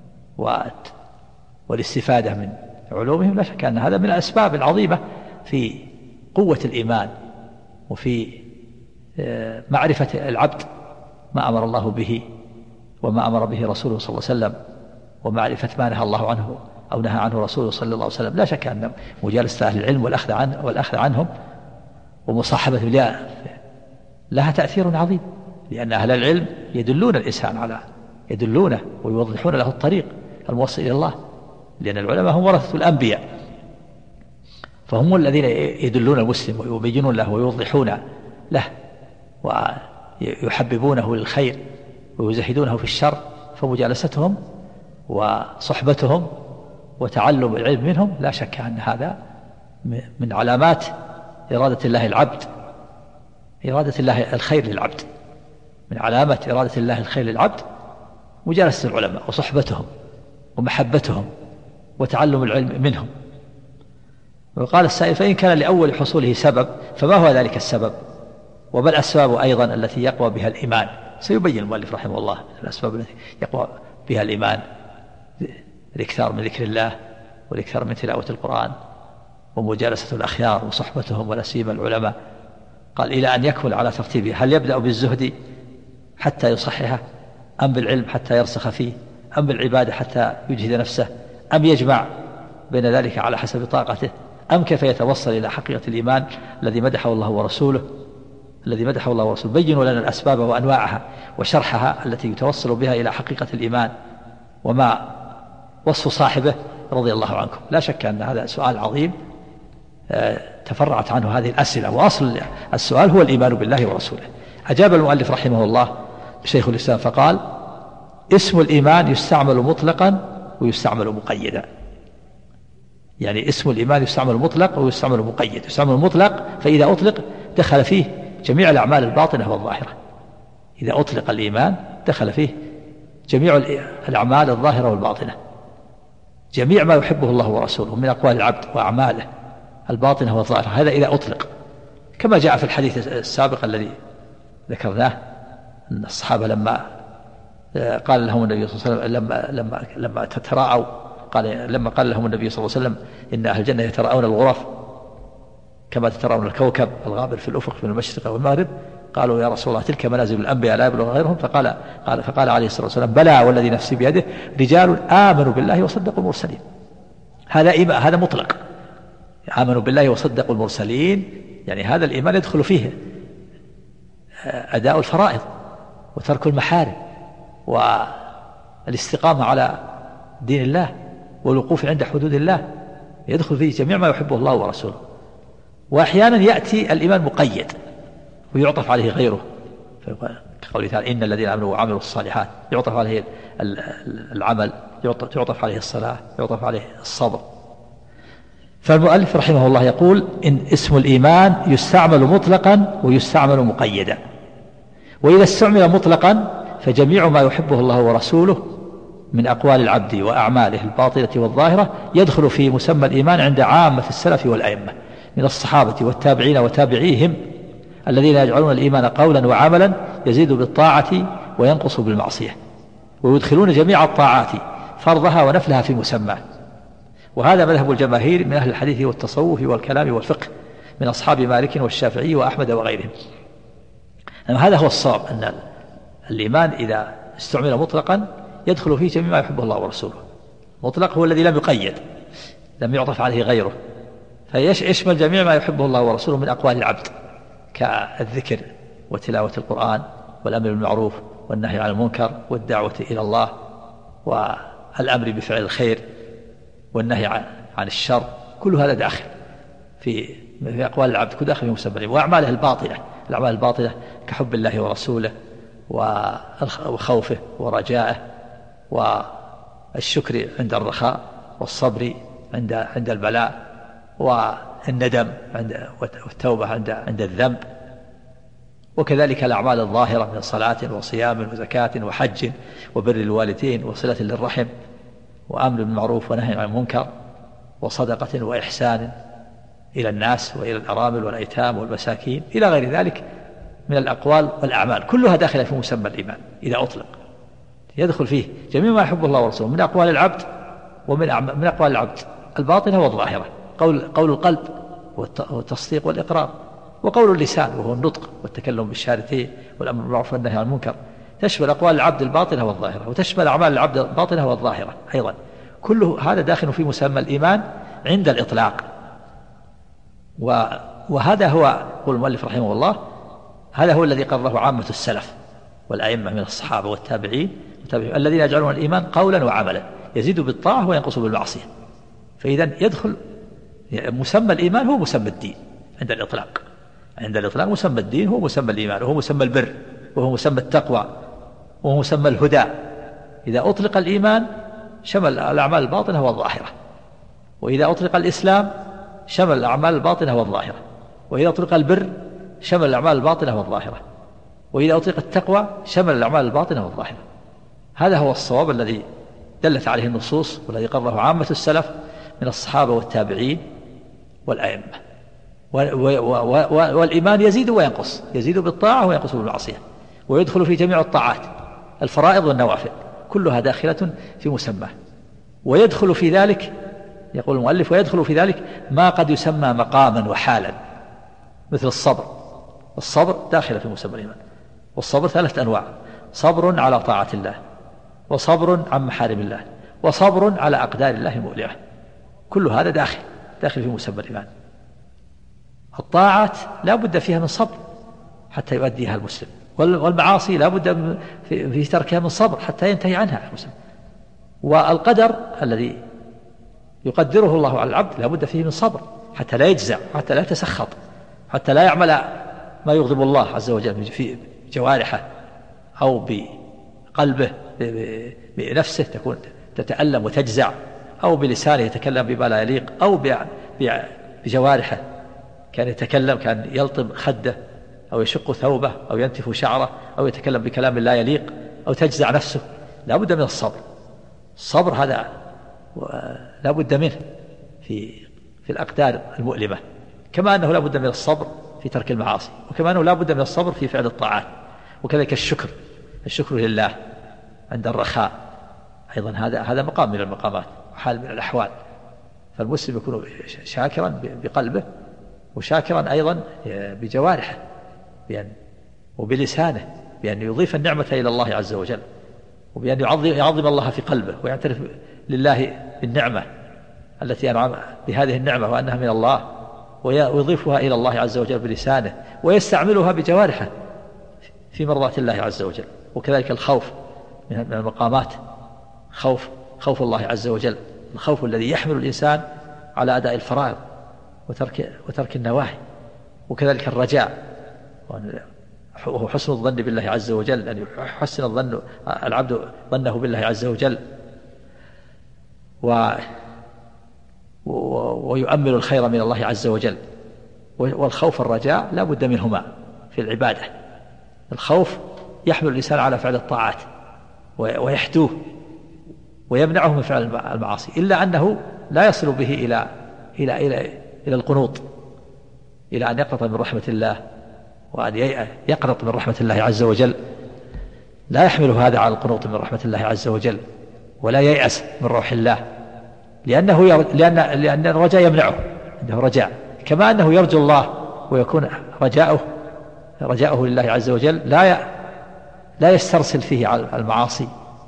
والاستفادة من علومهم، لا شك أن هذا من الأسباب العظيمة في قوة الإيمان وفي معرفة العبد ما أمر الله به وما أمر به رسوله صلى الله عليه وسلم، ومعرفة ما نهى الله عنه أو نهى عنه رسوله صلى الله عليه وسلم. لا شك أن مجالسة أهل العلم والأخذ عنهم ومصاحبة لها تأثير عظيم، لأن أهل العلم يدلون الإنسان يدلونه ويوضحون له الطريق الموصل إلى الله، لأن العلماء هم ورثة الأنبياء، فهم الذين يدلون المسلم ويبينون له ويوضحون له ويحببونه للخير ويزهدونه في الشر. فمجالستهم وصحبتهم وتعلم العلم منهم لا شك أن هذا من علامات إرادة الله الخير للعبد. من علامة إرادة الله الخير للعبد مجالسة العلماء وصحبتهم ومحبتهم وتعلم العلم منهم. وقال السائل: فإن كان لأول حصوله سبب فما هو ذلك السبب؟ وما الأسباب أيضا التي يقوى بها الإيمان؟ سيبين المؤلف رحمه الله الأسباب التي يقوى بها الإيمان: الإكثار من ذكر الله والإكثار من تلاوة القرآن ومجالسة الأخيار وصحبتهم ولا سيما العلماء. قال: إلى أن يكمل على ترتيبه، هل يبدأ بالزهد حتى يصححه، أم بالعلم حتى يرسخ فيه، أم بالعبادة حتى يجهد نفسه، أم يجمع بين ذلك على حسب طاقته، أم كيف يتوصل إلى حقيقة الإيمان الذي مدحه الله ورسوله بينوا لنا الأسباب وأنواعها وشرحها التي يتوصل بها إلى حقيقة الإيمان وما وصف صاحبه رضي الله عنكم. لا شك أن هذا سؤال عظيم تفرعت عنه هذه الأسئلة، وأصل السؤال هو الإيمان بالله ورسوله. أجاب المؤلف رحمه الله شيخ الإسلام فقال: اسم الإيمان يستعمل مطلقا ويستعمل مقيدا. يعني اسم الإيمان يستعمل مطلق ويستعمل مقيد. يستعمل مطلق فإذا أطلق دخل فيه جميع الأعمال الباطنة والظاهرة. إذا أطلق الإيمان دخل فيه جميع الأعمال الظاهرة والباطنة، جميع ما يحبه الله ورسوله من أقوال العبد وأعماله الباطنة والظاهرة، هذا إذا أطلق، كما جاء في الحديث السابق الذي ذكرناه أن الصحابة لما قال لهم النبي صلى الله عليه وسلم لما تتراءوا، لما قال لهم النبي صلى الله عليه وسلم إن أهل الجنة يتراءون الغرف كما تتراءون الكوكب الغابر في الأفق من المشرق والمغرب، قالوا يا رسول الله تلك منازل الأنبياء لا يبلغ غيرهم، فقال عليه الصلاة والسلام: بلى والذي نفسي بيده رجال آمنوا بالله وصدقوا المرسلين. هذا مطلق، آمنوا بالله وصدقوا المرسلين، يعني هذا الإيمان يدخل فيه أداء الفرائض وترك المحارم والاستقامة على دين الله والوقوف عند حدود الله، يدخل فيه جميع ما يحبه الله ورسوله. وأحيانا يأتي الإيمان مقيد ويعطف عليه غيره، كقوله تعالى: إن الذين آمنوا وعملوا الصالحات، يعطف عليه العمل، يعطف عليه الصلاة، يعطف عليه الصبر. فالمؤلف رحمه الله يقول: إن اسم الإيمان يستعمل مطلقا ويستعمل مقيدا. وإذا استعمل مطلقا فجميع ما يحبه الله ورسوله من أقوال العبد وأعماله الباطنة والظاهرة يدخل في مسمى الإيمان عند عامة السلف والأئمة من الصحابة والتابعين وتابعيهم الذين يجعلون الإيمان قولا وعملا يزيد بالطاعة وينقص بالمعصية، ويدخلون جميع الطاعات فرضها ونفلها في مسماه. وهذا مذهب الجماهير من أهل الحديث والتصوف والكلام والفقه من أصحاب مالك والشافعي وأحمد وغيرهم. هذا هو الصواب، أن الإيمان إذا استعمل مطلقا يدخل فيه جميع ما يحبه الله ورسوله. مطلق هو الذي لم يقيد، لم يعطف عليه غيره، فيشمل جميع ما يحبه الله ورسوله من أقوال العبد كالذكر وتلاوة القرآن والأمر بالمعروف والنهي عن المنكر والدعوة إلى الله والأمر بفعل الخير والنهي عن الشر، كل هذا داخل في أقوال العبد، كل داخل في مسمى. وأعماله الباطنة، الأعمال الباطنة كحب الله ورسوله وخوفه ورجائه والشكر عند الرخاء والصبر عند البلاء والندم والتوبة عند الذنب، وكذلك الأعمال الظاهرة من صلاة وصيام وزكاة وحج وبر الوالدين وصلة للرحم وأمر بالمعروف ونهي عن المنكر وصدقة وإحسان إلى الناس وإلى الأرامل والأيتام والمساكين إلى غير ذلك من الأقوال والأعمال، كلها داخلة في مسمى الإيمان. إذا أطلق يدخل فيه جميع ما يحب الله ورسوله من أقوال العبد ومن أقوال العبد الباطنة والظاهرة، قول القلب والتصديق والإقرار، وقول اللسان وهو النطق والتكلم بالشهادتين والأمر بالمعروف والنهي عن المنكر، تشمل أقوال العبد الباطنة والظاهرة، وتشمل أعمال العبد الباطنة والظاهرة أيضا. كل هذا داخل في مسمى الإيمان عند الإطلاق. وهذا هو، يقول المؤلف رحمه الله، هذا هو الذي قرره عامة السلف والأئمة من الصحابة والتابعين الذين يجعلون الإيمان قولا وعملا يزيد بالطاعة وينقص بالمعصية. فإذا يدخل مسمى الإيمان هو مسمى الدين عند الإطلاق. عند الإطلاق مسمى الدين هو مسمى الإيمان، وهو مسمى البر، وهو مسمى التقوى، وهو مسمى الهدى. إذا أطلق الإيمان شمل الأعمال الباطنة والظاهرة، وإذا أطلق الإسلام شمل الأعمال الباطنة والظاهرة، وإذا أطلق البر شمل الأعمال الباطنة والظاهرة، وإذا أطلق التقوى شمل الأعمال الباطنة والظاهرة. هذا هو الصواب الذي دلت عليه النصوص والذي قرره عامة السلف من الصحابة والتابعين والأئمة. والإيمان يزيد وينقص، يزيد بالطاعة وينقص بالمعصية، ويدخل في جميع الطاعات الفرائض والنوافل، كلها داخلة في مسماه. ويدخل في ذلك، يقول المؤلف، ويدخل في ذلك ما قد يسمى مقاما وحالا، مثل الصبر. الصبر داخل في مسمى الإيمان. والصبر 3 أنواع: صبر على طاعة الله، وصبر عن محارم الله، وصبر على أقدار الله المؤلمة. كل هذا داخل داخل في مسمى الإيمان. الطاعات لا بد فيها من صبر حتى يؤديها المسلم، والمعاصي لا بد في تركها من صبر حتى ينتهي عنها المسلم. والقدر الذي يقدره الله على العبد لا بد فيه من صبر حتى لا يجزع، حتى لا يتسخط، حتى لا يعمل ما يغضب الله عز وجل في جوارحه أو بقلبه بنفسه تكون تتألم وتجزع، أو بلسانه يتكلم بما لا يليق، أو بجوارحه كان يتكلم كان يلطم خده أو يشق ثوبه أو ينتف شعره أو يتكلم بكلام لا يليق أو تجزع نفسه. لا بد من الصبر. الصبر هذا لا بد منه في الأقدار المؤلمة، كما أنه لا بد من الصبر في ترك المعاصي، وكما أنه لا بد من الصبر في فعل الطاعات. وكذلك الشكر لله عند الرخاء أيضا هذا مقام من المقامات وحال من الأحوال. فالمسلم يكون شاكرا بقلبه وشاكرا أيضا بجوارحه وبلسانه، بأن يضيف النعمة إلى الله عز وجل، وبأن يعظم الله في قلبه ويعترف لله بالنعمة التي أنعم بهذه النعمة وأنها من الله، ويضيفها إلى الله عز وجل بلسانه، ويستعملها بجوارحه في مرضاة الله عز وجل. وكذلك الخوف من المقامات، خوف الله عز وجل، الخوف الذي يحمل الإنسان على أداء الفرائض وترك النواهي. وكذلك الرجاء، وهو حسن الظن بالله عز وجل، أن يحسن العبد ظنه بالله عز وجل ويؤمل الخير من الله عز وجل. والخوف والرجاء لا بد منهما في العبادة. الخوف يحمل الإنسان على فعل الطاعات ويحدوه ويمنعه من فعل المعاصي، إلا أنه لا يصل به إلى القنوط، إلى أن يقنط من رحمة الله وأن يقنط من رحمة الله عز وجل. لا يحمله هذا على القنوط من رحمة الله عز وجل، ولا ييأس من روح الله، لأن الرجاء يمنعه، عنده رجاء، كما أنه يرجو الله ويكون رجاؤه لله عز وجل لا يسترسل فيه على المعاصي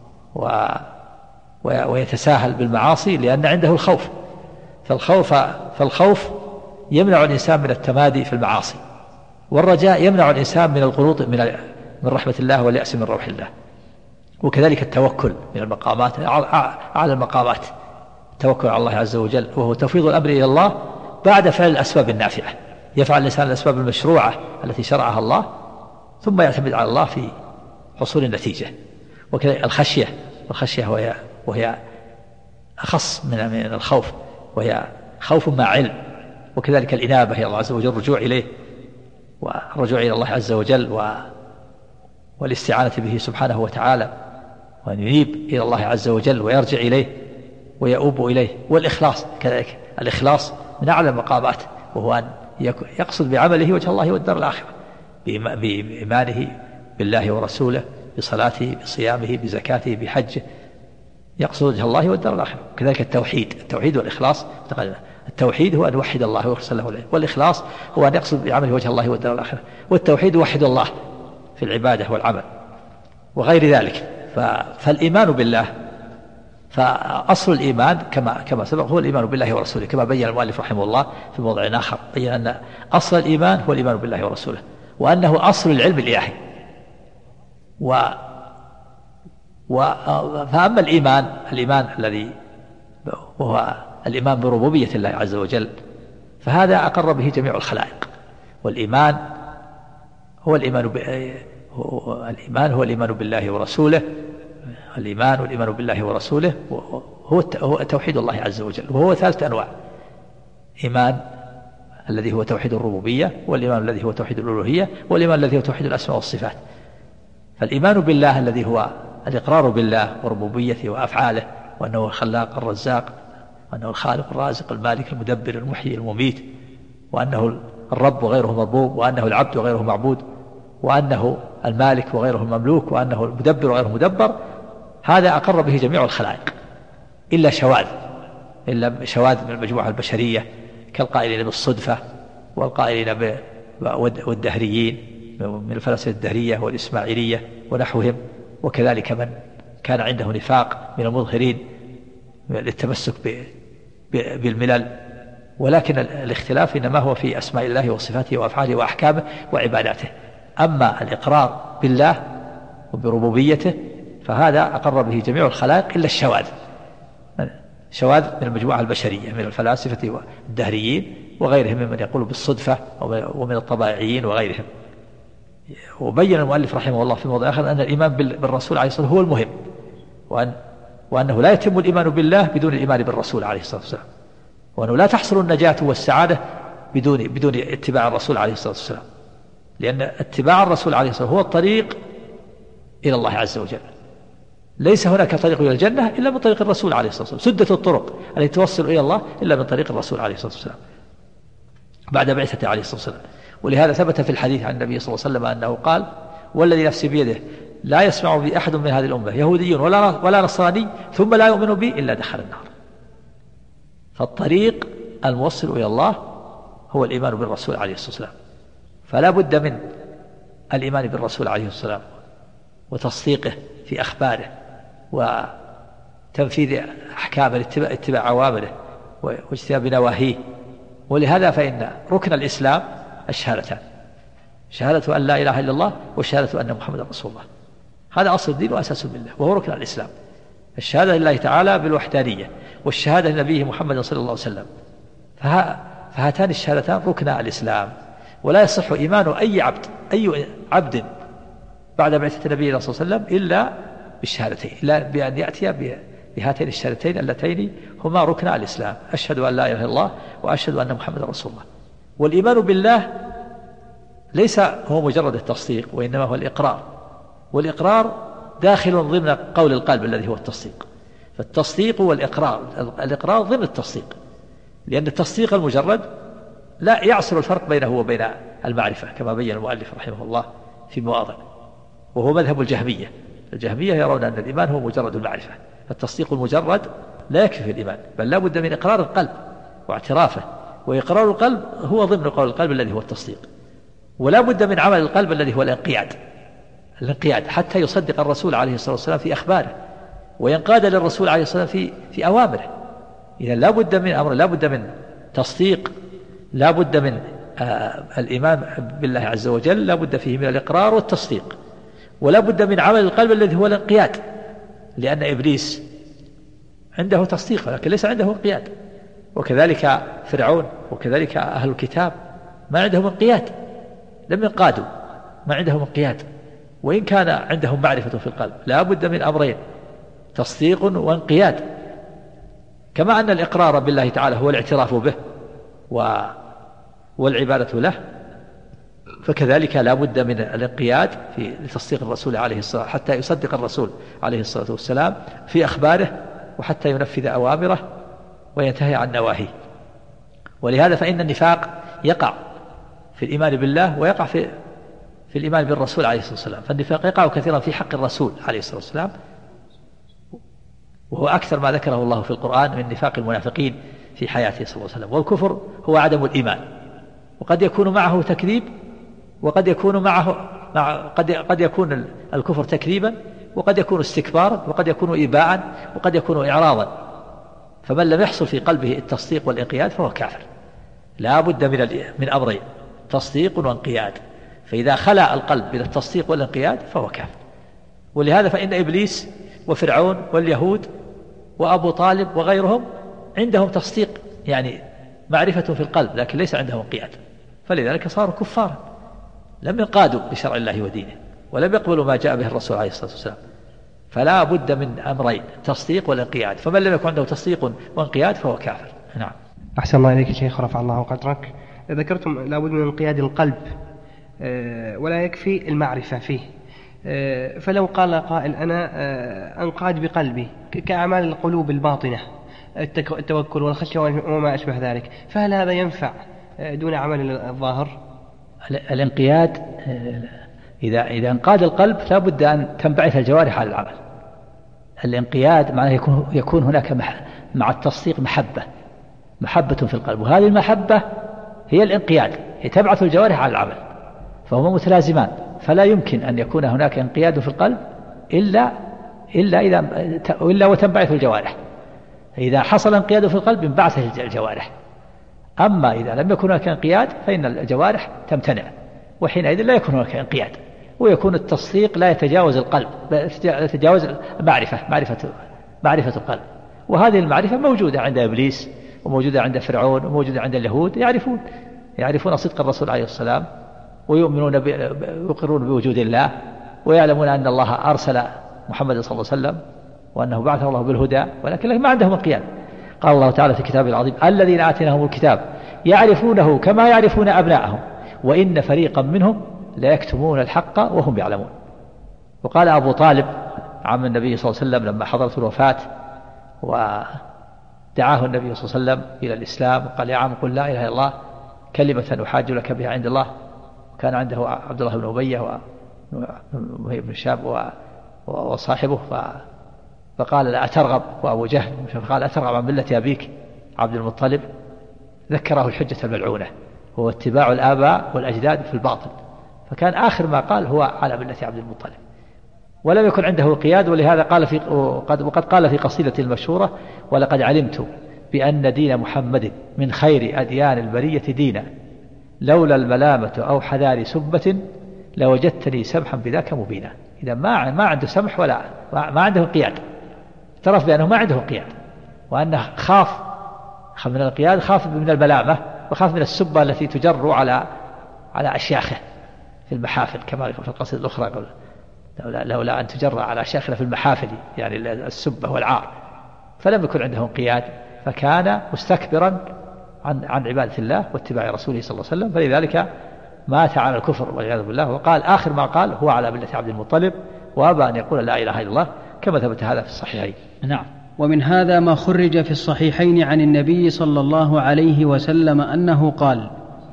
ويتساهل بالمعاصي، لأن عنده الخوف. فالخوف يمنع الإنسان من التمادي في المعاصي، والرجاء يمنع الإنسان من القنوط من رحمة الله واليأس من روح الله. وكذلك التوكل من المقامات على المقامات، التوكل على الله عز وجل، وهو تفويض الأمر إلى الله بعد فعل الأسباب النافعة. يفعل الإنسان الأسباب المشروعة التي شرعها الله، ثم يعتمد على الله في حصول النتيجة. وكذلك الخشية وهي أخص من الخوف، وهي خوف مع علم. وكذلك الإنابة إلى الله عز وجل، الرجوع إليه والرجوع إلى الله عز وجل والاستعانة به سبحانه وتعالى، وأن ينيب إلى الله عز وجل ويرجع إليه ويؤوب إليه. والإخلاص كذلك، الإخلاص من أعلى المقامات، وهو أن يقصد بعمله وجه الله والدار الآخرة، بإيمانه بالله ورسوله، بصلاته، بصيامه، بزكاته، بحجه، يقصد وجه الله والدار الآخرة. كذلك التوحيد والإخلاص. التوحيد هو أن يوحد الله ويخلص له إليه، والإخلاص هو أن يقصد بعمله وجه الله والدار الآخرة. والتوحيد يوحد الله في العبادة والعمل وغير ذلك. فالإيمان بالله، فأصل الإيمان كما سبق هو الإيمان بالله ورسوله، كما بين المؤلف رحمه الله في موضع آخر، بين أن أصل الإيمان هو الإيمان بالله ورسوله، وأنه أصل العلم الإلهي. فأما الإيمان الذي وهو الإيمان بربوبية الله عز وجل، فهذا أقر به جميع الخلائق. والإيمان هو الإيمان بالله ورسوله. الإيمان والإيمان بالله ورسوله هو توحيد الله عز وجل، وهو 3 أنواع: إيمان الذي هو توحيد الربوبية، والإيمان الذي هو توحيد الألوهية، والإيمان الذي هو توحيد الأسماء والصفات. فالإيمان بالله الذي هو الإقرار بالله وربوبيته وأفعاله، وأنه الخلاق الرزاق، وأنه الخالق الرازق المالك المدبر المحيي المميت، وأنه الرب وغيره مربوب، وأنه العبد وغيره معبود، وأنه المالك وغيره المملوك، وأنه المدبر وغيره مدبر. هذا أقر به جميع الخلائق إلا شواذ من المجموعة البشرية، كالقائلين بالصدفة، والقائلين والدهريين من الفلاسفة الدهرية والإسماعيلية ونحوهم. وكذلك من كان عنده نفاق من المظهرين للتمسك بالملل ولكن الاختلاف إنما هو في أسماء الله وصفاته وأفعاله وأحكامه وعباداته. أما الإقرار بالله وبربوبيته فهذا أقر به جميع الخلائق إلا الشواذ، شواذ من المجموعة البشرية من الفلاسفة والدهريين وغيرهم ممن يقول بالصدفة ومن الطبائعيين وغيرهم. وبين المؤلف رحمه الله في موضع آخر أن الإيمان بالرسول عليه الصلاة والسلام هو المهم، وأنه لا يتم الإيمان بالله بدون الإيمان بالرسول عليه الصلاة والسلام، وأنه لا تحصل النجاة والسعادة بدون اتباع الرسول عليه الصلاة والسلام، لأن اتباع الرسول عليه الصلاة والسلام هو الطريق إلى الله عز وجل. ليس هناك طريق إلى الجنة إلا من طريق الرسول عليه الصلاة والسلام، سدة الطرق التي توصل إلى الله إلا من طريق الرسول عليه الصلاة والسلام بعد بعثته عليه الصلاة والسلام. ولهذا ثبت في الحديث عن النبي صلى الله عليه وسلم أنه قال: والذي نفسي بيده لا يسمع بي أحد من هذه الأمة يهودي ولا نصراني ثم لا يؤمن بي إلا دخل النار. فالطريق الموصل إلى الله هو الإيمان بالرسول عليه الصلاة والسلام، فلا بد من الإيمان بالرسول عليه الصلاة والسلام وتصديقه في أخباره وتنفيذ أحكامه، اتباع أوامره واجتناب نواهيه. ولهذا فإن ركن الإسلام الشهادتان، شهادة أن لا إله إلا الله وشهادة أن محمدا رسول الله. هذا أصل الدين وأساس الملة وهو ركن الإسلام، الشهادة لله تعالى بالوحدانية والشهادة لنبيه محمد صلى الله عليه وسلم. فهاتان الشهادتان ركنا الإسلام، ولا يصح إيمان أي عبد بعد بعثة النبي صلى الله عليه وسلم إلا بالشهادتين، إلا بأن يأتي بهاتين الشهادتين اللتين هما ركنا الإسلام: أشهد أن لا إله إلا الله وأشهد أن محمدا رسول الله. والإيمان بالله ليس هو مجرد التصديق، وإنما هو الإقرار، والإقرار داخل ضمن قول القلب الذي هو التصديق. فالتصديق والإقرار، الإقرار ضمن التصديق، لأن التصديق المجرد لا يعصر الفرق بينه وبين المعرفة كما بين المؤلف رحمه الله في مواضع، وهو مذهب الجهمية. الجهمية يرون أن الإيمان هو مجرد المعرفة، التصديق المجرد لا يكفي في الإيمان، بل لا بد من إقرار القلب واعترافه، وإقرار القلب هو ضمن قول القلب الذي هو التصديق. ولا بد من عمل القلب الذي هو الانقياد حتى يصدق الرسول عليه الصلاة والسلام في أخباره وينقاد للرسول عليه الصلاة والسلام في أوامره. إذا لا بد من أمر، لا بد من تصديق، لا بد من الإيمان بالله عز وجل، لا بد فيه من الإقرار والتصديق، ولا بد من عمل القلب الذي هو الانقياد، لأن إبليس عنده تصديق ولكن ليس عنده انقياد، وكذلك فرعون وكذلك أهل الكتاب ما عندهم انقياد، لم ينقادوا، ما عندهم انقياد، وإن كان عندهم معرفة في القلب. لا بد من أمرين: تصديق وانقياد. كما أن الإقرار بالله تعالى هو الاعتراف به والعبادة له، فكذلك لا بد من الانقياد في تصديق الرسول عليه الصلاة، حتى يصدق الرسول عليه الصلاة والسلام في أخباره، وحتى ينفذ أوامره وينتهي عن نواهيه. ولهذا فإن النفاق يقع في الإيمان بالله ويقع في الإيمان بالرسول عليه الصلاة والسلام. فالنفاق يقع كثيرا في حق الرسول عليه الصلاة والسلام، وهو أكثر ما ذكره الله في القرآن من نفاق المنافقين في حياته صلى الله عليه وسلم. والكفر هو عدم الإيمان، وقد يكون معه تكذيب، وقد يكون قد يكون الكفر تكذيبا، وقد يكون استكبارا، وقد يكون إباء، وقد يكون إعراضا. فمن لم يحصل في قلبه التصديق والانقياد فهو كافر. لا بد من أمرين: تصديق وانقياد. فإذا خلأ القلب من التصديق والانقياد فهو كافر. ولهذا فإن إبليس وفرعون واليهود وأبو طالب وغيرهم عندهم تصديق، يعني معرفة في القلب، لكن ليس عندهم انقياد، فلذلك صاروا كفارا، لم ينقادوا بشرع الله ودينه، ولم يقبلوا ما جاء به الرسول عليه الصلاة والسلام. فلا بد من أمرين: تصديق والانقياد. فمن لم يكن عنده تصديق وانقياد فهو كافر. نعم. أحسن الله إليك شيخ، رفع الله قدرك. ذكرتم لا بد من انقياد القلب ولا يكفي المعرفة فيه. فلو قال قائل: أنا أنقاد بقلبي كأعمال القلوب الباطنة، التوكل والخشية وما أشبه ذلك، فهل هذا ينفع دون عمل الظاهر؟ الانقياد إذا انقاد القلب لا بد أن تنبعث الجوارح على العمل. الانقياد معناه يكون هناك مع التصديق محبة في القلب، وهذه المحبة هي الانقياد، هي تبعث الجوارح على العمل، فهما متلازمان. فلا يمكن أن يكون هناك انقياد في القلب إلا وتنبعث الجوارح. إذا حصل انقياد في القلب انبعثت الجوارح. أما إذا لم يكن هناك انقياد فإن الجوارح تمتنع، وحينئذ لا يكون هناك انقياد، ويكون التصديق لا يتجاوز القلب، لا يتجاوز معرفة القلب. وهذه المعرفة موجودة عند إبليس، وموجودة عند فرعون، وموجودة عند اليهود، يعرفون صدق الرسول عليه السلام، ويقرون بوجود الله، ويعلمون أن الله أرسل محمد صلى الله عليه وسلم، وأنه بعثه الله بالهدى، ولكن ما عندهم انقياد. قال الله تعالى في كتابه العظيم: الذين آتيناهم الكتاب يعرفونه كما يعرفون أبناءهم وإن فريقا منهم لا يكتمون الحق وهم يعلمون. وقال أبو طالب عم النبي صلى الله عليه وسلم لما حضرت الوفاة ودعاه النبي صلى الله عليه وسلم إلى الإسلام وقال: يا عم قل لا إله إلا الله كلمة أحاج لك بها عند الله. كان عنده عبد الله بن أبي وهي بن شاب وصاحبه، فقال: لا أترغب، وأبو جهل فقال: أترغب عن ملة أبيك عبد المطلب. ذكره الحجة الملعونة، هو اتباع الآباء والأجداد في الباطل. فكان آخر ما قال هو على ملة عبد المطلب، ولم يكن عنده قياد. ولهذا قال وقد قال في قصيدة المشهورة: ولقد علمت بأن دين محمد من خير أديان البرية دينا، لولا الملامة أو حذار سبة لوجدتني سمحا بذاك مبينا. إذا ما عنده سمح ولا ما عنده قياد، اعترف بأنه ما عنده قياد، وأنه خاف من القياد، خاف من الملامة، وخاف من السبة التي تجر على أشياخه في المحافل، كما في القصيدة الأخرى: لولا أن تجر على أشياخنا في المحافل، يعني السبة والعار. فلم يكن عندهم قياد، فكان مستكبرا عن عبادة الله واتباع رسوله صلى الله عليه وسلم، فلذلك مات على الكفر والعياذ بالله. وقال آخر ما قال هو على ملة عبد المطلب، وأبى أن يقول لا إله إلا الله، كما ثبت هذا في الصحيحين. نعم. ومن هذا ما خرج في الصحيحين عن النبي صلى الله عليه وسلم أنه قال: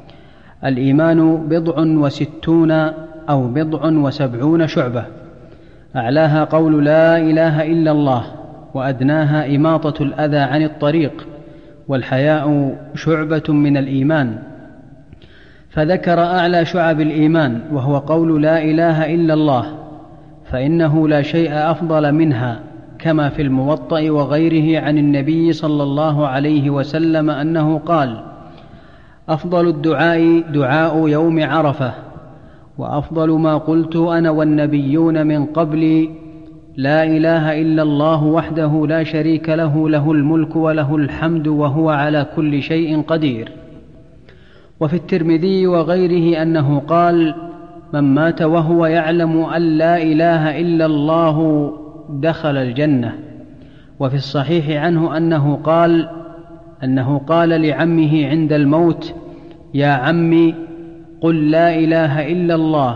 الإيمان 60 أو 70 شعبة، أعلاها قول لا إله إلا الله، وأدناها إماطة الأذى عن الطريق، والحياء شعبة من الإيمان. فذكر أعلى شعب الإيمان وهو قول لا إله إلا الله، فإنه لا شيء أفضل منها، كما في الموطأ وغيره عن النبي صلى الله عليه وسلم أنه قال: أفضل الدعاء دعاء يوم عرفة، وأفضل ما قلت أنا والنبيون من قبلي لا إله إلا الله وحده لا شريك له، له الملك وله الحمد وهو على كل شيء قدير. وفي الترمذي وغيره أنه قال: من مات وهو يعلم أن لا إله إلا الله دخل الجنة. وفي الصحيح عنه أنه قال لعمه عند الموت: يا عمي قل لا إله إلا الله،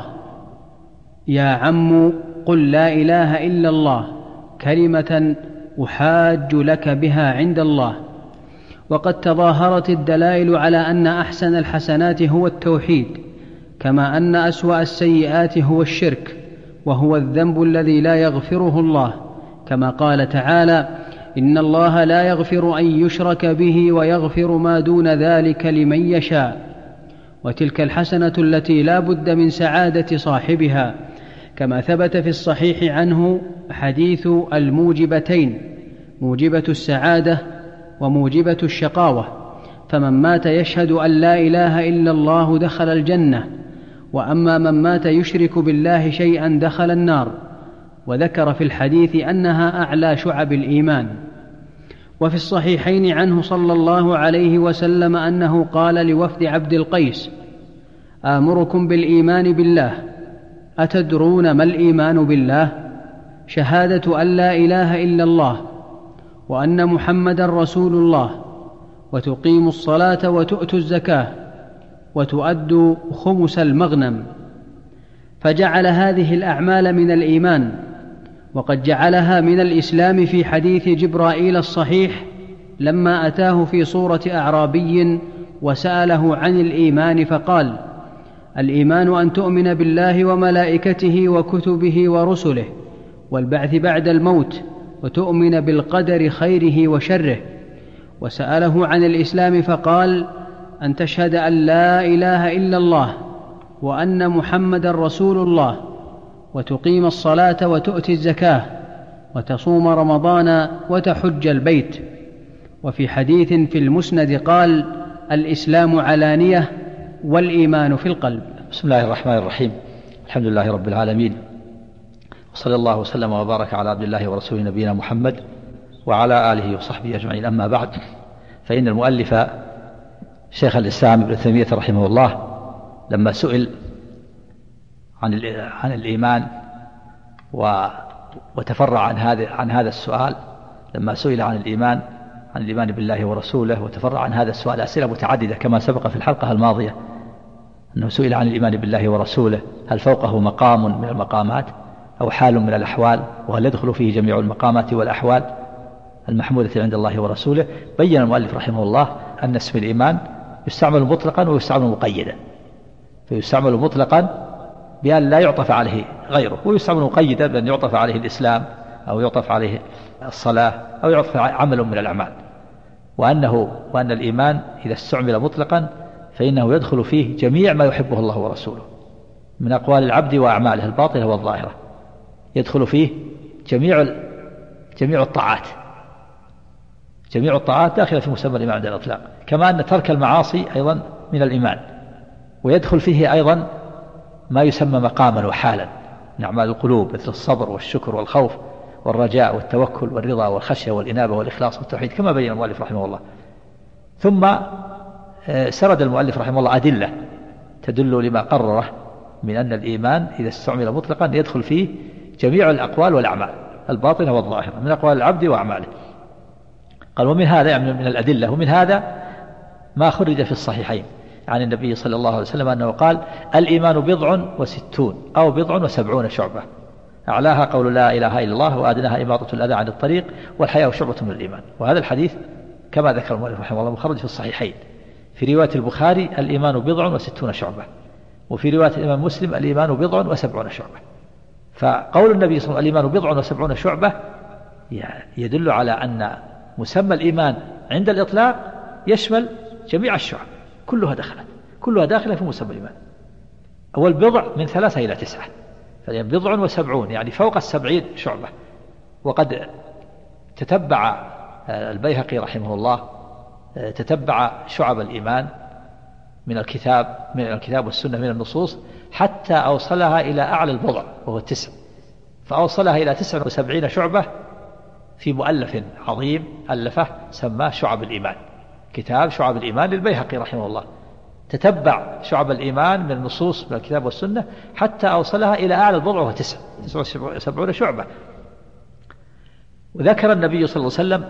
يا عم قل لا إله إلا الله، كلمة أحاج لك بها عند الله. وقد تظاهرت الدلائل على أن أحسن الحسنات هو التوحيد، كما أن أسوأ السيئات هو الشرك، وهو الذنب الذي لا يغفره الله، كما قال تعالى: إن الله لا يغفر أن يشرك به ويغفر ما دون ذلك لمن يشاء. وتلك الحسنة التي لا بد من سعادة صاحبها، كما ثبت في الصحيح عنه حديث الموجبتين: موجبة السعادة وموجبة الشقاوة. فمن مات يشهد أن لا إله إلا الله دخل الجنة، وأما من مات يشرك بالله شيئا دخل النار. وذكر في الحديث أنها أعلى شعب الإيمان. وفي الصحيحين عنه صلى الله عليه وسلم أنه قال لوفد عبد القيس: آمركم بالإيمان بالله، أتدرون ما الإيمان بالله؟ شهادة أن لا إله إلا الله وأن محمدا رسول الله، وتقيموا الصلاة وتؤتوا الزكاة وتؤدوا خمس المغنم. فجعل هذه الأعمال من الإيمان، وقد جعلها من الإسلام في حديث جبرائيل الصحيح لما أتاه في صورة أعرابي وسأله عن الإيمان فقال: الإيمان أن تؤمن بالله وملائكته وكتبه ورسله والبعث بعد الموت، وتؤمن بالقدر خيره وشره. وسأله عن الإسلام فقال: أن تشهد أن لا إله إلا الله وأن محمدا رسول الله، وتقيم الصلاة وتؤتي الزكاة وتصوم رمضان وتحج البيت. وفي حديث في المسند قال: الإسلام علانية والإيمان في القلب. بسم الله الرحمن الرحيم. الحمد لله رب العالمين، وصلى الله وسلم وبارك على عبد الله ورسوله نبينا محمد وعلى آله وصحبه أجمعين. أما بعد، فإن المؤلف شيخ الإسلام ابن تيمية رحمه الله لما سئل عن الإيمان وتفرع عن هذا السؤال، لما سئل عن الإيمان بالله ورسوله وتفرع عن هذا السؤال أسئلة متعددة كما سبق في الحلقة الماضية، أنه سئل عن الإيمان بالله ورسوله هل فوقه مقام من المقامات أو حال من الأحوال، وهل يدخل فيه جميع المقامات والأحوال المحمودة عند الله ورسوله. بين المؤلف رحمه الله أن اسم الإيمان يستعمل مطلقا ويستعمل مقيدا، فيستعمل مطلقا بأن لا يعطف عليه غيره، ويستعمل مقيدا بأن يعطف عليه الإسلام أو يعطف عليه الصلاة أو يعطف عمل من الأعمال، وأن الإيمان إذا استعمل مطلقا فإنه يدخل فيه جميع ما يحبه الله ورسوله من أقوال العبد وأعماله الباطنة والظاهرة، يدخل فيه جميع الطاعات، جميع الطاعات داخلة في مسمى الإيمان عند الإطلاق، كما أن ترك المعاصي أيضا من الإيمان، ويدخل فيه أيضا ما يسمى مقاما وحالا من أعمال القلوب مثل الصبر والشكر والخوف والرجاء والتوكل والرضا والخشية والإنابة والإخلاص والتوحيد كما بين المؤلف رحمه الله. ثم سرد المؤلف رحمه الله أدلة تدل لما قرره من أن الإيمان إذا استعمل مطلقا يدخل فيه جميع الأقوال والأعمال الباطنة والظاهرة من أقوال العبد وأعماله. قال ومن هذا، يعني من الأدلة، ومن هذا ما خرج في الصحيحين عن النبي صلى الله عليه وسلم أنه قال الإيمان 60 أو 70 شعبة، أعلاها قول لا إله إلا الله، وأدناها إماطة الأذى عن الطريق، والحياء شعبة من الإيمان. وهذا الحديث كما ذكر المؤلف رحمه الله مخرج في الصحيحين، في رواية البخاري الإيمان 60 شعبة، وفي رواية الإمام مسلم الإيمان 70 شعبة. فقول النبي صلى الله عليه وسلم الإيمان 70 شعبة يدل على أن مسمى الإيمان عند الإطلاق يشمل جميع الشعب، كلها داخلة في مسمى الإيمان. أول بضع من 3 إلى 9، فالإيمان 70 يعني فوق 70 شعبة. وقد تتبع البيهقي رحمه الله تتبع شعب الإيمان من الكتاب والسنة من النصوص حتى أوصلها إلى أعلى البضع وهو 9، فأوصلها إلى 79 شعبة في مؤلف عظيم ألفه سماه شعب الإيمان، كتاب شعب الإيمان للبيهقي رحمه الله، تتبع شعب الإيمان من النصوص من الكتاب والسنة حتى أوصلها إلى أعلى البضع وهو 79 شعبة. وذكر النبي صلى الله عليه وسلم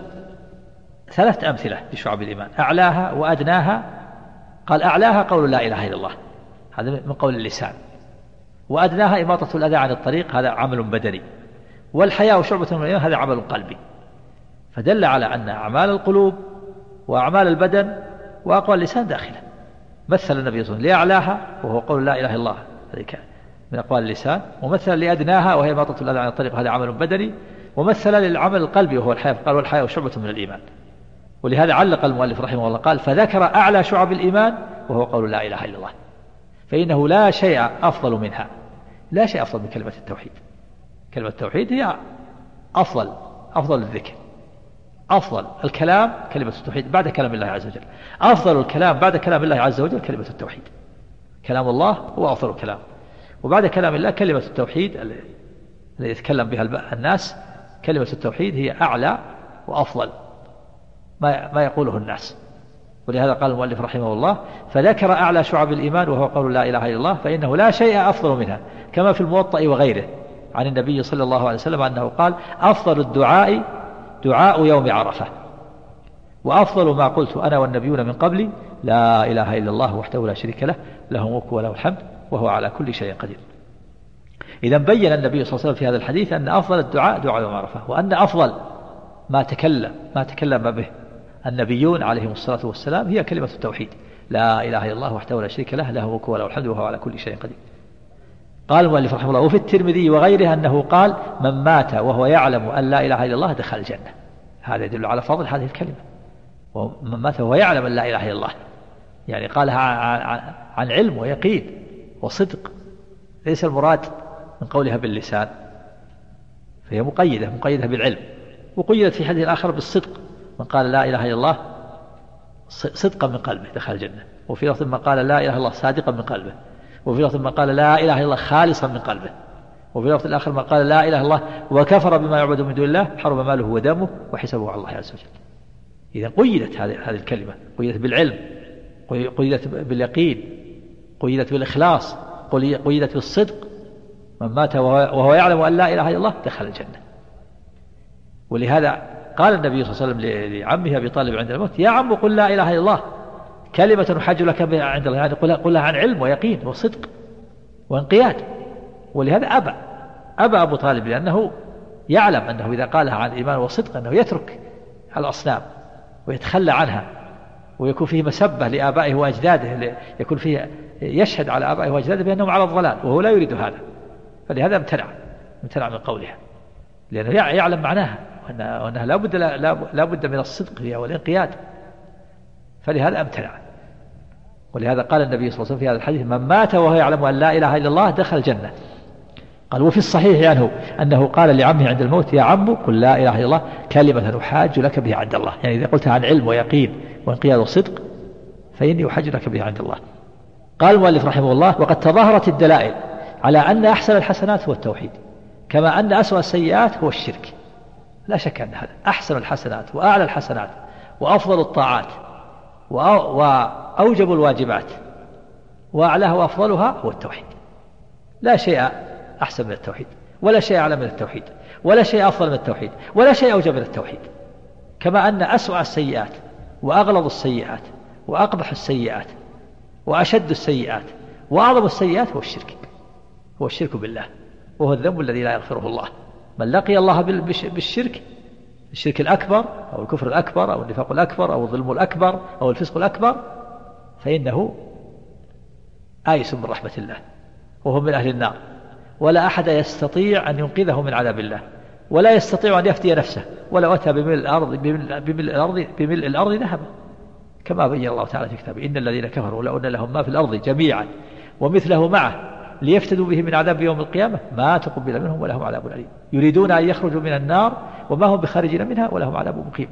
3 أمثلة لشعب الإيمان، أعلاها وأدناها. قال أعلاها قول لا إله إلا الله، هذا من قول اللسان، وأدناها إماطة الأذى عن الطريق، هذا عمل بدني، والحياء شعبة من الإيمان، هذا عمل قلبي. فدل على أن أعمال القلوب وأعمال البدن وأقوال اللسان داخلة. مثل النبي صلى الله عليه وسلم لأعلاها وهو قول لا إله إلا الله، هذه من أقوال اللسان، ومثل لأدناها وهي إماطة الأذى عن الطريق، هذا عمل بدني، ومثل للعمل القلبي وهو الحياء، قال والحياء شعبة من الإيمان. ولهذا علق المؤلف رحمه الله قال فذكر أعلى شعب الإيمان وهو قول لا إله إلا الله، فإنه لا شيء أفضل منها، لا شيء أفضل من كلمة التوحيد. كلمة التوحيد هي أفضل الذكر، أفضل الكلام كلمة التوحيد بعد كلام الله عز وجل، أفضل الكلام بعد كلام الله عز وجل كلمة التوحيد. كلام الله هو أفضل الكلام، وبعد كلام الله كلمة التوحيد الذي يتكلم بها الناس، كلمة التوحيد هي أعلى وأفضل ما يقوله الناس. ولهذا قال المؤلف رحمه الله فذكر أعلى شعب الإيمان وهو قول لا إله إلا الله، فإنه لا شيء أفضل منها، كما في الموطأ وغيره عن النبي صلى الله عليه وسلم أنه قال أفضل الدعاء دعاء يوم عرفة، وأفضل ما قلت أنا والنبيون من قبلي لا إله إلا الله وحده لا شريك له، له الملك وله الحمد وهو على كل شيء قدير. إذا بين النبي صلى الله عليه وسلم في هذا الحديث أن أفضل الدعاء دعاء يوم عرفة، وأن أفضل ما تكلم به النبيون عليهم الصلاة والسلام هي كلمة التوحيد، لا إله إلا الله وحده لا شريك له، له الملك وله الحمد وهو على كل شيء قدير. قال المؤلف رحمه الله وفي الترمذي وغيره أنه قال من مات وهو يعلم أن لا إله إلا الله دخل الجنة. هذا يدل على فضل هذه الكلمة، ومن مات وهو يعلم أن لا إله إلا الله، يعني قالها عن علم ويقين وصدق، ليس المراد من قولها باللسان، فهي مقيدة بالعلم، وقيدت في حديث آخر بالصدق، من قال لا إله إلا الله صدقا من قلبه دخل الجنة. وفي لفظ ما قال لا إله إلا الله صادقا من قلبه. وفي لفظ ما قال لا إله إلا الله خالصا من قلبه. وفي لفظ الآخر ما قال لا إله إلا الله وكفر بما يعبد من دون الله حرم ماله ودمه وحسابه على الله عز وجل. إذا قيدت هذه الكلمة، قيدت بالعلم، قيدت باليقين، قيدت بالإخلاص، قيدت بالصدق. من مات وهو يعلم أن لا إله إلا الله دخل الجنة. ولهذا قال النبي صلى الله عليه وسلم لعمه أبي طالب عند الموت يا عم قل لا إله إلا الله كلمة أحج لك بها عند الله، يعني قلها عن علم ويقين وصدق وانقياد. ولهذا أبى أبو طالب لأنه يعلم أنه إذا قالها عن إيمان وصدق أنه يترك الأصنام ويتخلى عنها، ويكون فيه مسبة لآبائه وأجداده، يكون فيه يشهد على آبائه وأجداده بأنهم على الضلال، وهو لا يريد هذا. فلهذا امتنع من قولها، لأنه يعلم معناها وأنها لا بد من الصدق فيها والانقياد، فلهذا امتنع. ولهذا قال النبي صلى الله عليه وسلم في هذا الحديث من مات وهو يعلم أن لا إله إلا الله دخل الجنة. قال وفي الصحيح عنه أنه قال لعمه عند الموت يا عم قل لا إله إلا الله كلمة أحاج لك بها عند الله، يعني إذا قلتها عن علم ويقين وانقياد وصدق فإني أحاج لك بها عند الله. قال المؤلف رحمه الله وقد تظاهرت الدلائل على أن أحسن الحسنات هو التوحيد، كما أن أسوأ السيئات هو الشرك. لا شك أن هذا أحسن الحسنات وأعلى الحسنات وأفضل الطاعات وأوجب الواجبات وأعلاها وأفضلها هو التوحيد. لا شيء أحسن من التوحيد، ولا شيء أعلى من التوحيد، ولا شيء أفضل من التوحيد، ولا شيء أوجب من التوحيد. كما أن أسوأ السيئات وأغلظ السيئات وأقبح السيئات وأشد السيئات وأعظم السيئات هو الشرك بالله، وهو الذنب الذي لا يغفره الله. من لقي الله بالشرك، الشرك الأكبر أو الكفر الأكبر أو النفاق الأكبر أو الظلم الأكبر أو الفسق الأكبر، فإنه آيس من رحمة الله وهو من أهل النار، ولا أحد يستطيع أن ينقذه من عذاب الله، ولا يستطيع أن يفدي نفسه ولو أتى بملء الأرض ذهبا، كما بين الله تعالى في كتابه إن الذين كفروا لو أن لهم ما في الأرض جميعا ومثله معه ليفتدوا به من عذاب يوم القيامة ما تقبل منهم ولهم عذاب أليم، يريدون أن يخرجوا من النار وما هم بخارجين منها ولهم عذاب مقيم.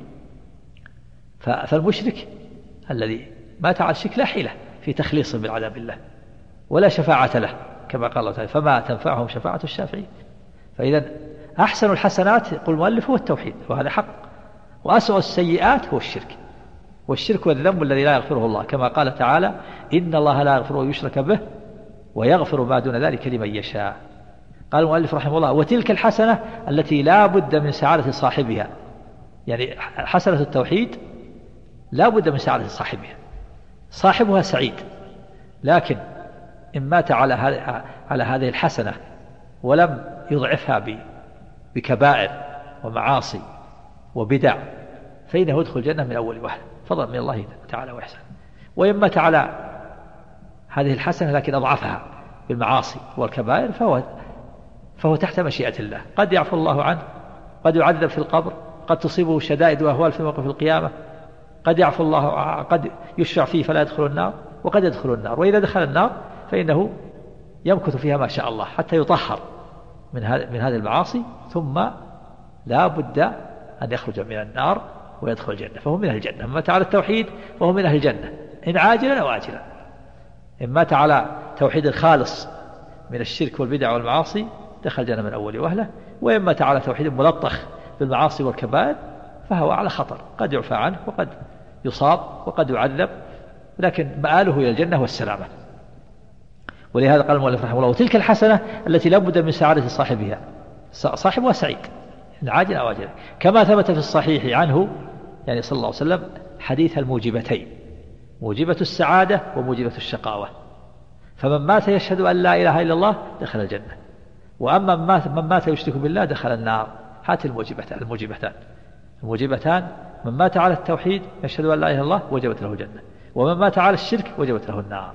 فالمشرك الذي مات على الشرك لا حيلة في تخليص من عذاب الله ولا شفاعة له، كما قال الله تعالى فما تنفعهم شفاعة الشافعين. فإذا أحسن الحسنات يقول المؤلف هو التوحيد، وهذا حق. وأسوأ السيئات هو الشرك، والشرك والذنب الذي لا يغفره الله، كما قال تعالى إن الله لا يغفر أن يشرك به ويغفر ما دون ذلك لمن يشاء. قال المؤلف رحمه الله وتلك الحسنة التي لا بد من سعادة صاحبها، يعني حسنة التوحيد لا بد من سعادة صاحبها، صاحبها سعيد، لكن إن مات على هذه الحسنة ولم يضعفها بكبائر ومعاصي وبدع فإنه يدخل الجنة من أول وهلة فضلا من الله تعالى وإحسان. وإن مات على هذه الحسنة لكن أضعفها بالمعاصي والكبائر فهو تحت مشيئة الله، قد يعفو الله عنه، قد يعذب في القبر، قد تصيبه شدائد وأهوال في موقف القيامة، قد يعفو الله، قد يشفع فيه فلا يدخل النار، وقد يدخل النار. وإذا دخل النار فإنه يمكث فيها ما شاء الله حتى يطهر من هذه المعاصي، ثم لا بد أن يخرج من النار ويدخل الجنة، فهو من أهل الجنة. من مات على التوحيد فهو من أهل الجنة إن عاجلا أو آجلا. إن مات على توحيد الخالص من الشرك والبدع والمعاصي دخل الجنة من أول وهلة، وإن مات على توحيد ملطخ بالمعاصي والكبائر فهو على خطر، قد يعفى عنه وقد يصاب وقد يعذب، لكن مآله إلى الجنة والسلامة. ولهذا قال المؤلف رحمه الله وتلك الحسنة التي لا بد من سعادة صاحبها، صاحبها سعيد إن عاجل أو آجل، كما ثبت في الصحيح عنه يعني صلى الله عليه وسلم حديث الموجبتين، موجبة السعادة وموجبة الشقاوة. فمن مات يشهد أن لا إله إلا الله دخل الجنة، وأما من مات يشرك بالله دخل النار. هات الموجبتان من مات على التوحيد يشهد أن لا إله إلا الله وجبت له الجنة، ومن مات على الشرك وجبت له النار.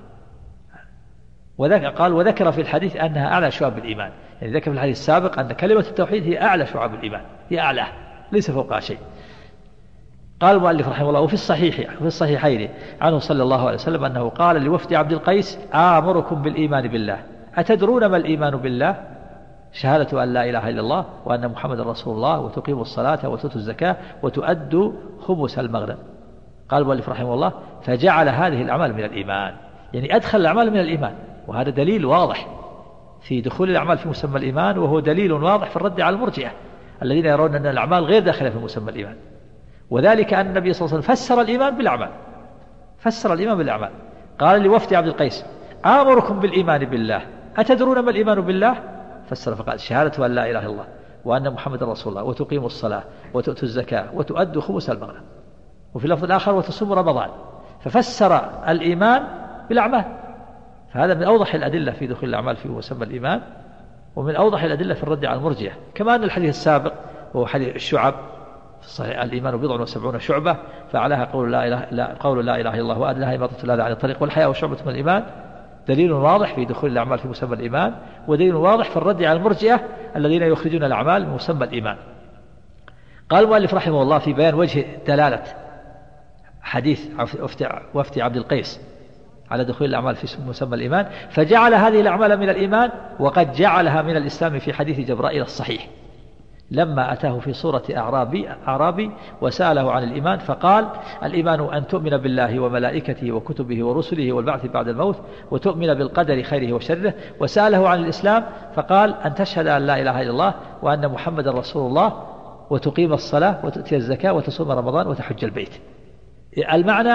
وذكر في الحديث أنها أعلى شعب الإيمان، يعني ذكر في الحديث السابق أن كلمة التوحيد هي أعلى شعب الإيمان، هي أعلى ليس فوقها شيء. قال المؤلف رحمه الله وفي الصحيحين عنه صلى الله عليه وسلم أنه قال لوفد عبد القيس آمركم بالإيمان بالله، أتدرون ما الإيمان بالله؟ شهادة أن لا إله إلا الله وأن محمد رسول الله وتقيموا الصلاة وتؤتوا الزكاة وتؤدوا خمس المغنم. قال المؤلف رحمه الله فجعل هذه الأعمال من الإيمان، يعني أدخل الأعمال من الإيمان، وهذا دليل واضح في دخول الأعمال في مسمى الإيمان، وهو دليل واضح في الرد على المرجئة الذين يرون أن الأعمال غير داخلة في مسمى الإيمان. وذلك أن النبي صلى الله عليه وسلم فسر الإيمان بالأعمال، فسر الإيمان بالأعمال. قال لوفد عبد القيس آمركم بالإيمان بالله أتدرون ما الإيمان بالله؟ فسر فقال شهادة أن لا إله إلا الله وأن محمد رسول الله وتقيموا الصلاة وتؤتوا الزكاة وتؤدوا خمس المغنم، وفي اللفظ الآخر وتصوموا رمضان. ففسر الإيمان بالأعمال، فهذا من أوضح الأدلة في دخول الأعمال في مسمى الإيمان، ومن أوضح الأدلة في الرد على المرجئة. كما أن الحديث السابق وهو حديث الشعب في صحيح الإيمان 70 شعبة، فعليها قول لا إله إلا الله وأدناها إماطة الأذى عن الطريق والحياء وشعبة من الإيمان، دليل واضح في دخول الأعمال في مسمى الإيمان، ودليل واضح في الرد على المرجئة الذين يخرجون الأعمال من مسمى الإيمان. قال المؤلف رحمه الله في بيان وجه دلالة حديث وفد عبد القيس على دخول الأعمال في مسمى الإيمان، فجعل هذه الأعمال من الإيمان وقد جعلها من الإسلام في حديث جبرائيل الصحيح لما أتاه في صورة أعرابي وسأله عن الإيمان فقال الإيمان أن تؤمن بالله وملائكته وكتبه ورسله والبعث بعد الموت وتؤمن بالقدر خيره وشره. وسأله عن الإسلام فقال أن تشهد أن لا إله إلا الله وأن محمد رسول الله وتقيم الصلاة وتؤتي الزكاة وتصوم رمضان وتحج البيت. المعنى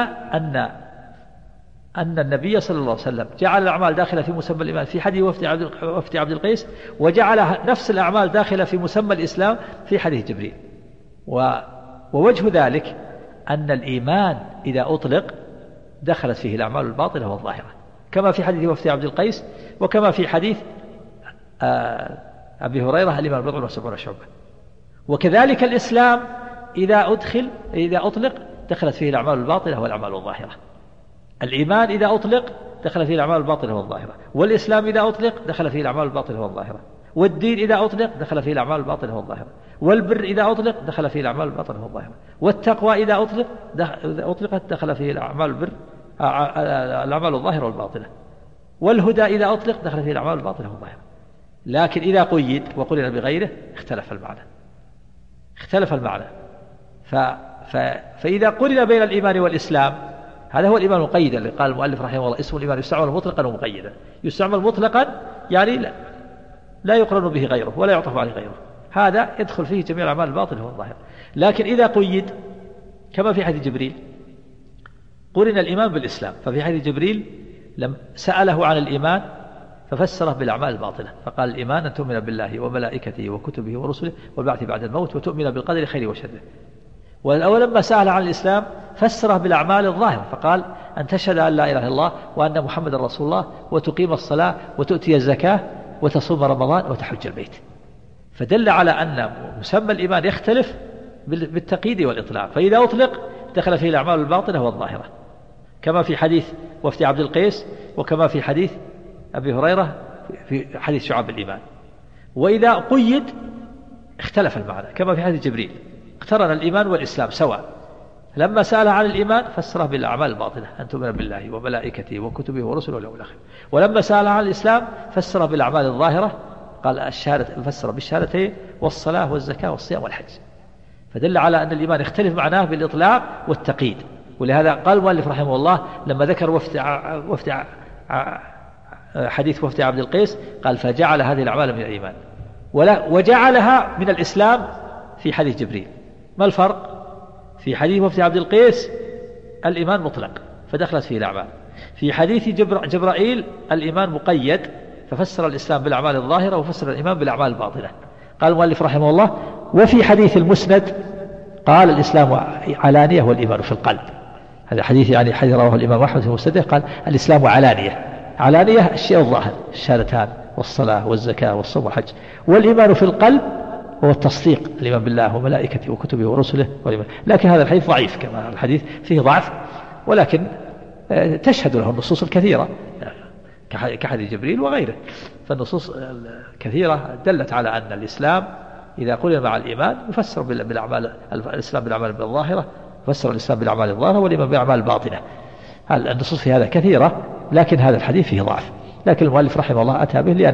أن النبي صلى الله عليه وسلم جعل الأعمال داخلة في مسمى الإيمان في حديث وفد عبد القيس، وجعل نفس الأعمال داخلة في مسمى الإسلام في حديث جبريل. ووجه ذلك أن الإيمان إذا أطلق دخلت فيه الأعمال الباطنة والظاهرة، كما في حديث وفد عبد القيس وكما في حديث أبي هريرة الإيمان 70 شعبة. وكذلك الإسلام إذا أطلق دخلت فيه الأعمال الباطنة والأعمال الظاهرة. الإيمان إذا أطلق دخل فيه الأعمال الباطنة والظاهرة، والإسلام إذا أطلق دخل فيه الأعمال الباطنة والظاهرة، والدين إذا أطلق دخل فيه الأعمال الباطنة والظاهرة، والبر إذا أطلق دخل فيه الأعمال الباطنة والظاهرة، والتقوى إذا أطلقت دخل فيه الأعمال الظاهرة والباطنة، والهدى إذا أطلق دخل فيه الأعمال الباطنة والظاهرة. لكن إذا قيد وقرن بغيره اختلف المعنى. فإذا قرن بين الإيمان والإسلام، هذا هو الإيمان مقيدا اللي قال المؤلف رحمه الله اسم الإيمان يستعمل مطلقا ومقيدا. يستعمل مطلقا يعني لا يقرن به غيره ولا يعطف عليه غيره، هذا يدخل فيه جميع الأعمال الباطنة والظاهرة. لكن إذا قيد كما في حديث جبريل قرن الإيمان بالإسلام، ففي حديث جبريل لم سأله عن الإيمان ففسره بالأعمال الباطنة، فقال الإيمان أن تؤمن بالله وملائكته وكتبه ورسله والبعث بعد الموت وتؤمن بالقدر خيره وشره. ولما سأل عن الإسلام فسره بالأعمال الظاهرة، فقال أن تشهد أن لا إله إلا الله وأن محمد رسول الله وتقيم الصلاة وتؤتي الزكاة وتصوم رمضان وتحج البيت. فدل على أن مسمى الإيمان يختلف بالتقييد والإطلاق، فإذا أطلق دخل فيه الأعمال الباطنة والظاهرة كما في حديث وفد عبد القيس وكما في حديث أبي هريرة في حديث شعب الإيمان. وإذا قيد اختلف المعنى كما في حديث جبريل اقترن الإيمان والإسلام سواء، لما سأل عن الإيمان فسره بالأعمال الباطنة أن تؤمن بالله وملائكته وكتبه ورسله واليوم الآخر، ولما سأل عن الإسلام فسره بالأعمال الظاهرة، قال الشهادة فسر بالشهادتين والصلاة والزكاة والصيام والحج. فدل على أن الإيمان يختلف معناه بالإطلاق والتقييد. ولهذا قال المؤلف رحمه الله لما ذكر حديث وفد عبد القيس قال فجعل هذه الأعمال من الإيمان وجعلها من الإسلام في حديث جبريل. ما الفرق؟ في حديث وفد عبد القيس الإيمان مطلق فدخلت فيه الأعمال، في حديث جبرائيل الإيمان مقيد ففسر الإسلام بالأعمال الظاهرة وفسر الإيمان بالأعمال الباطنة. قال المؤلف رحمه الله وفي حديث المسند قال الإسلام علانية والإيمان في القلب. هذا حديث يعني حديث رواه الإمام أحمد في مسنده قال الإسلام علانية الشيء الظاهر الشهادتان والصلاة والزكاة والصوم والحج، والإيمان في القلب هو التصديق الإيمان بالله وملائكته وكتبه ورسله والإيمان. لكن هذا الحديث ضعيف، كما الحديث فيه ضعف، ولكن تشهد له النصوص الكثيرة كحديث جبريل وغيره. فالنصوص الكثيرة دلت على أن الإسلام إذا قلنا مع الإيمان يفسر بالأعمال الإسلام بالأعمال الظاهرة، يفسر الإسلام بالأعمال الظاهرة والإيمان بالأعمال الباطنة. النصوص في هذا كثيرة، لكن هذا الحديث فيه ضعف، لكن المؤلف رحمه الله أتى به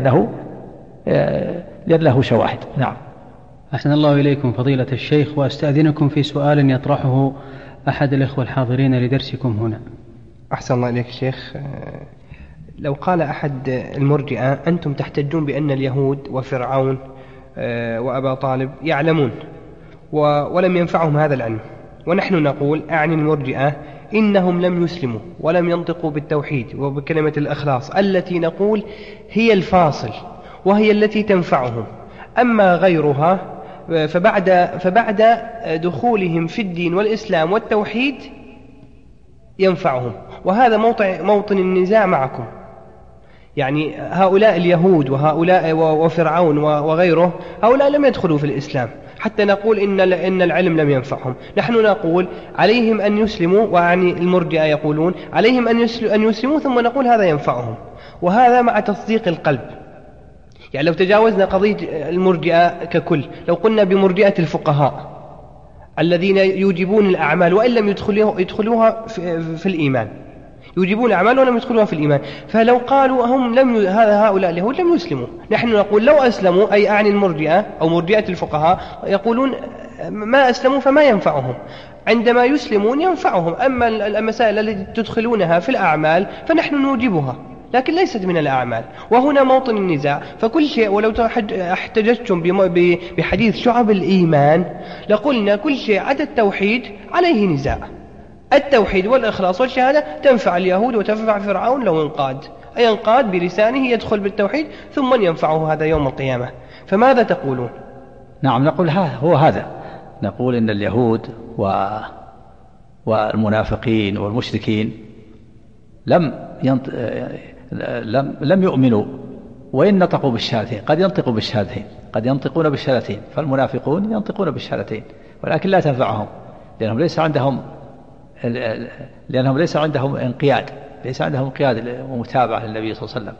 لأن له شواهد. نعم. أحسن الله إليكم فضيلة الشيخ، وأستأذنكم في سؤال يطرحه أحد الإخوة الحاضرين لدرسكم هنا. أحسن الله إليك شيخ. لو قال أحد المرجئة أنتم تحتجون بأن اليهود وفرعون وأبا طالب يعلمون ولم ينفعهم هذا العلم، ونحن نقول أعني المرجئة إنهم لم يسلموا ولم ينطقوا بالتوحيد وبكلمة الإخلاص التي نقول هي وهي التي تنفعهم، أما غيرها فبعد دخولهم في الدين والإسلام والتوحيد ينفعهم، وهذا موطن النزاع معكم. يعني هؤلاء اليهود وهؤلاء وفرعون وغيره هؤلاء لم يدخلوا في الإسلام حتى نقول إن العلم لم ينفعهم. نحن نقول عليهم أن يسلموا، وعني المرجئة يقولون عليهم أن يسلموا ثم نقول هذا ينفعهم، وهذا مع تصديق القلب. يعني لو تجاوزنا قضية المرجئة ككل، لو قلنا بمرجئة الفقهاء الذين يوجبون الأعمال وإن لم يدخلوها في الإيمان، يوجبون الأعمال ولم يدخلوها في الإيمان، فلو قالوا هؤلاء اليهود لم يسلموا، نحن نقول لو أسلموا، أي أعني المرجئة أو مرجئة الفقهاء يقولون ما أسلموا فما ينفعهم، عندما يسلمون ينفعهم، أما المسائل التي تدخلونها في الأعمال فنحن نوجبها لكن ليست من الأعمال، وهنا موطن النزاع. فكل شيء، ولو احتججتم بحديث شعب الإيمان لقلنا كل شيء عدا التوحيد عليه نزاع. التوحيد والإخلاص والشهادة تنفع اليهود وتنفع فرعون لو ينقاد بلسانه يدخل بالتوحيد ثم ينفعه هذا يوم القيامة. فماذا تقولون؟ نعم، نقول هو هذا، نقول إن اليهود والمنافقين والمشركين لم يؤمنوا وإن نطقوا بالشهادتين، قد ينطقوا بالشهادتين، قد ينطقون بالشهادتين، فالمنافقون ينطقون بالشهادتين ولكن لا تنفعهم لأنهم ليس عندهم انقياد، ليس عندهم انقياد ومتابعة للنبي صلى الله عليه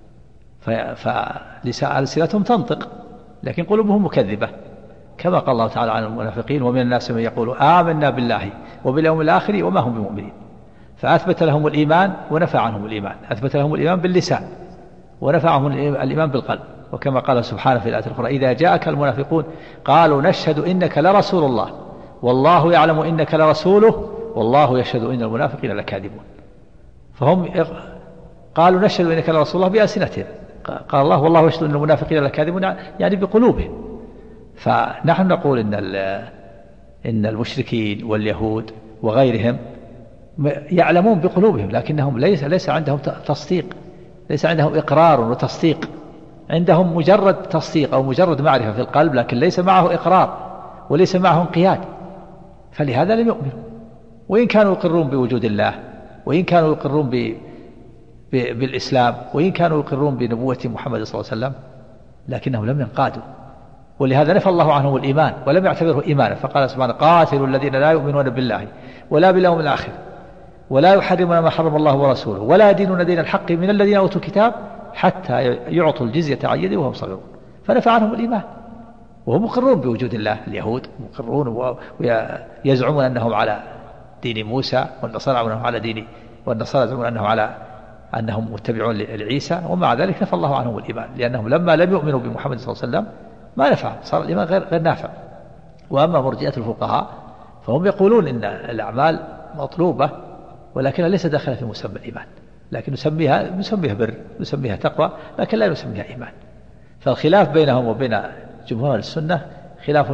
وسلم، فألسنتهم تنطق لكن قلوبهم مكذبة، كما قال الله تعالى عن المنافقين: ومن الناس من يقول آمنا بالله وباليوم الآخر وما هم بمؤمنين. فأثبت لهم الإيمان ونفى عنهم الإيمان، أثبت لهم الإيمان باللسان ونفعهم الإيمان بالقلب، وكما قال سبحانه في الآية الأخرى: إذا جاءك المنافقون قالوا نشهد إنك لرسول الله والله يعلم إنك لرسوله والله يشهد إن المنافقين لكاذبون. فهم قالوا نشهد إنك لرسول الله بألسنتهم، قال الله والله يشهد إن المنافقين لكاذبون، يعني بقلوبهم. فنحن نقول إن المشركين واليهود وغيرهم يعلمون بقلوبهم لكنهم ليس عندهم تصديق، ليس عندهم إقرار وتصديق، عندهم مجرد تصديق أو مجرد معرفة في القلب لكن ليس معه إقرار وليس معه انقياد، فلهذا لم يؤمنوا. وإن كانوا يقرون بوجود الله، وإن كانوا يقرون بالإسلام، وإن كانوا يقرون بنبوة محمد صلى الله عليه وسلم، لكنهم لم ينقادوا، ولهذا نفى الله عنهم الإيمان ولم يعتبره إيمانا، فقال سبحانه: قاتلوا الذين لا يؤمنون بالله ولا باليوم الآخر ولا يحرمون ما حرم الله ورسوله ولا يدينون دين الحق من الذين أوتوا الكتاب حتى يعطوا الجزية عن يد وهم صغيرون. فنفى عنهم الإيمان وهم مقرون بوجود الله. اليهود مقرون ويزعمون أنهم على دين موسى، والنصارى يزعمون أنهم متبعون لعيسى، ومع ذلك نفى الله عنهم الإيمان، لأنهم لما لم يؤمنوا بمحمد صلى الله عليه وسلم ما نفع، صار الإيمان غير نافع. وأما مرجئة الفقهاء فهم يقولون إن الأعمال مطلوبة ولكنها ليس داخلة في مسمى الإيمان، لكن نسميها بر، نسميها تقوى، لكن لا نسميها إيمان. فالخلاف بينهم وبين جمهور السنة خلاف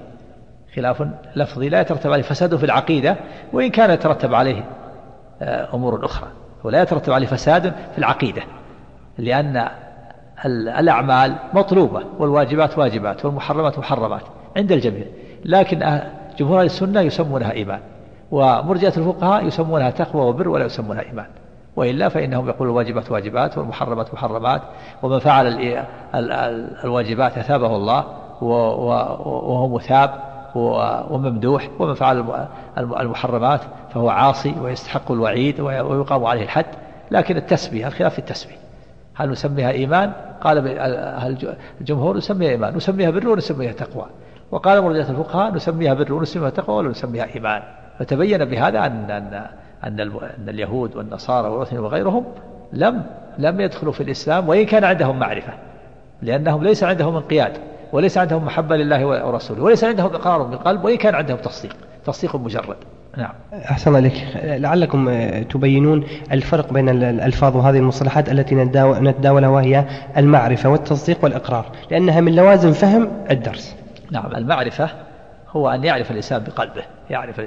لفظي لا يترتب عليه فساد في العقيدة، وإن كان يترتب عليه أمور أخرى، ولا يترتب عليه فساد في العقيدة، لأن الأعمال مطلوبة والواجبات واجبات والمحرمات محرمات عند الجميع، لكن جمهور السنة يسمونها إيمان، ومرجئة الفقهاء يسمونها تقوى وبر ولا يسمونها إيمان، وإلا فإنهم يقولون الواجبات واجبات والمحرمات محرمات، ومن فعل الواجبات أثابه الله وهو مثاب وممدوح، ومن فعل المحرمات فهو عاصي ويستحق الوعيد ويقام عليه الحد. لكن التسمية، الخلاف في التسمية، هل نسميها إيمان؟ قال الجمهور نسميها إيمان، نسميها بر ونسميها تقوى، وقال مرجئة الفقهاء نسميها بر ونسميها تقوى ولا نسميها إيمان. فتبين بهذا أن اليهود والنصارى والوثنيين وغيرهم لم يدخلوا في الإسلام وإن كان عندهم معرفة، لأنهم ليس عندهم انقياد وليس عندهم محبة لله ورسوله وليس عندهم إقرار بالقلب وإن كان عندهم تصديق، تصديق مجرد. نعم. أحسن عليك. لعلكم تبينون الفرق بين الألفاظ وهذه المصطلحات التي نتداولها، وهي المعرفة والتصديق والإقرار، لأنها من لوازم فهم الدرس. نعم. المعرفة هو أن يعرف الإنسان بقلبه، يعرف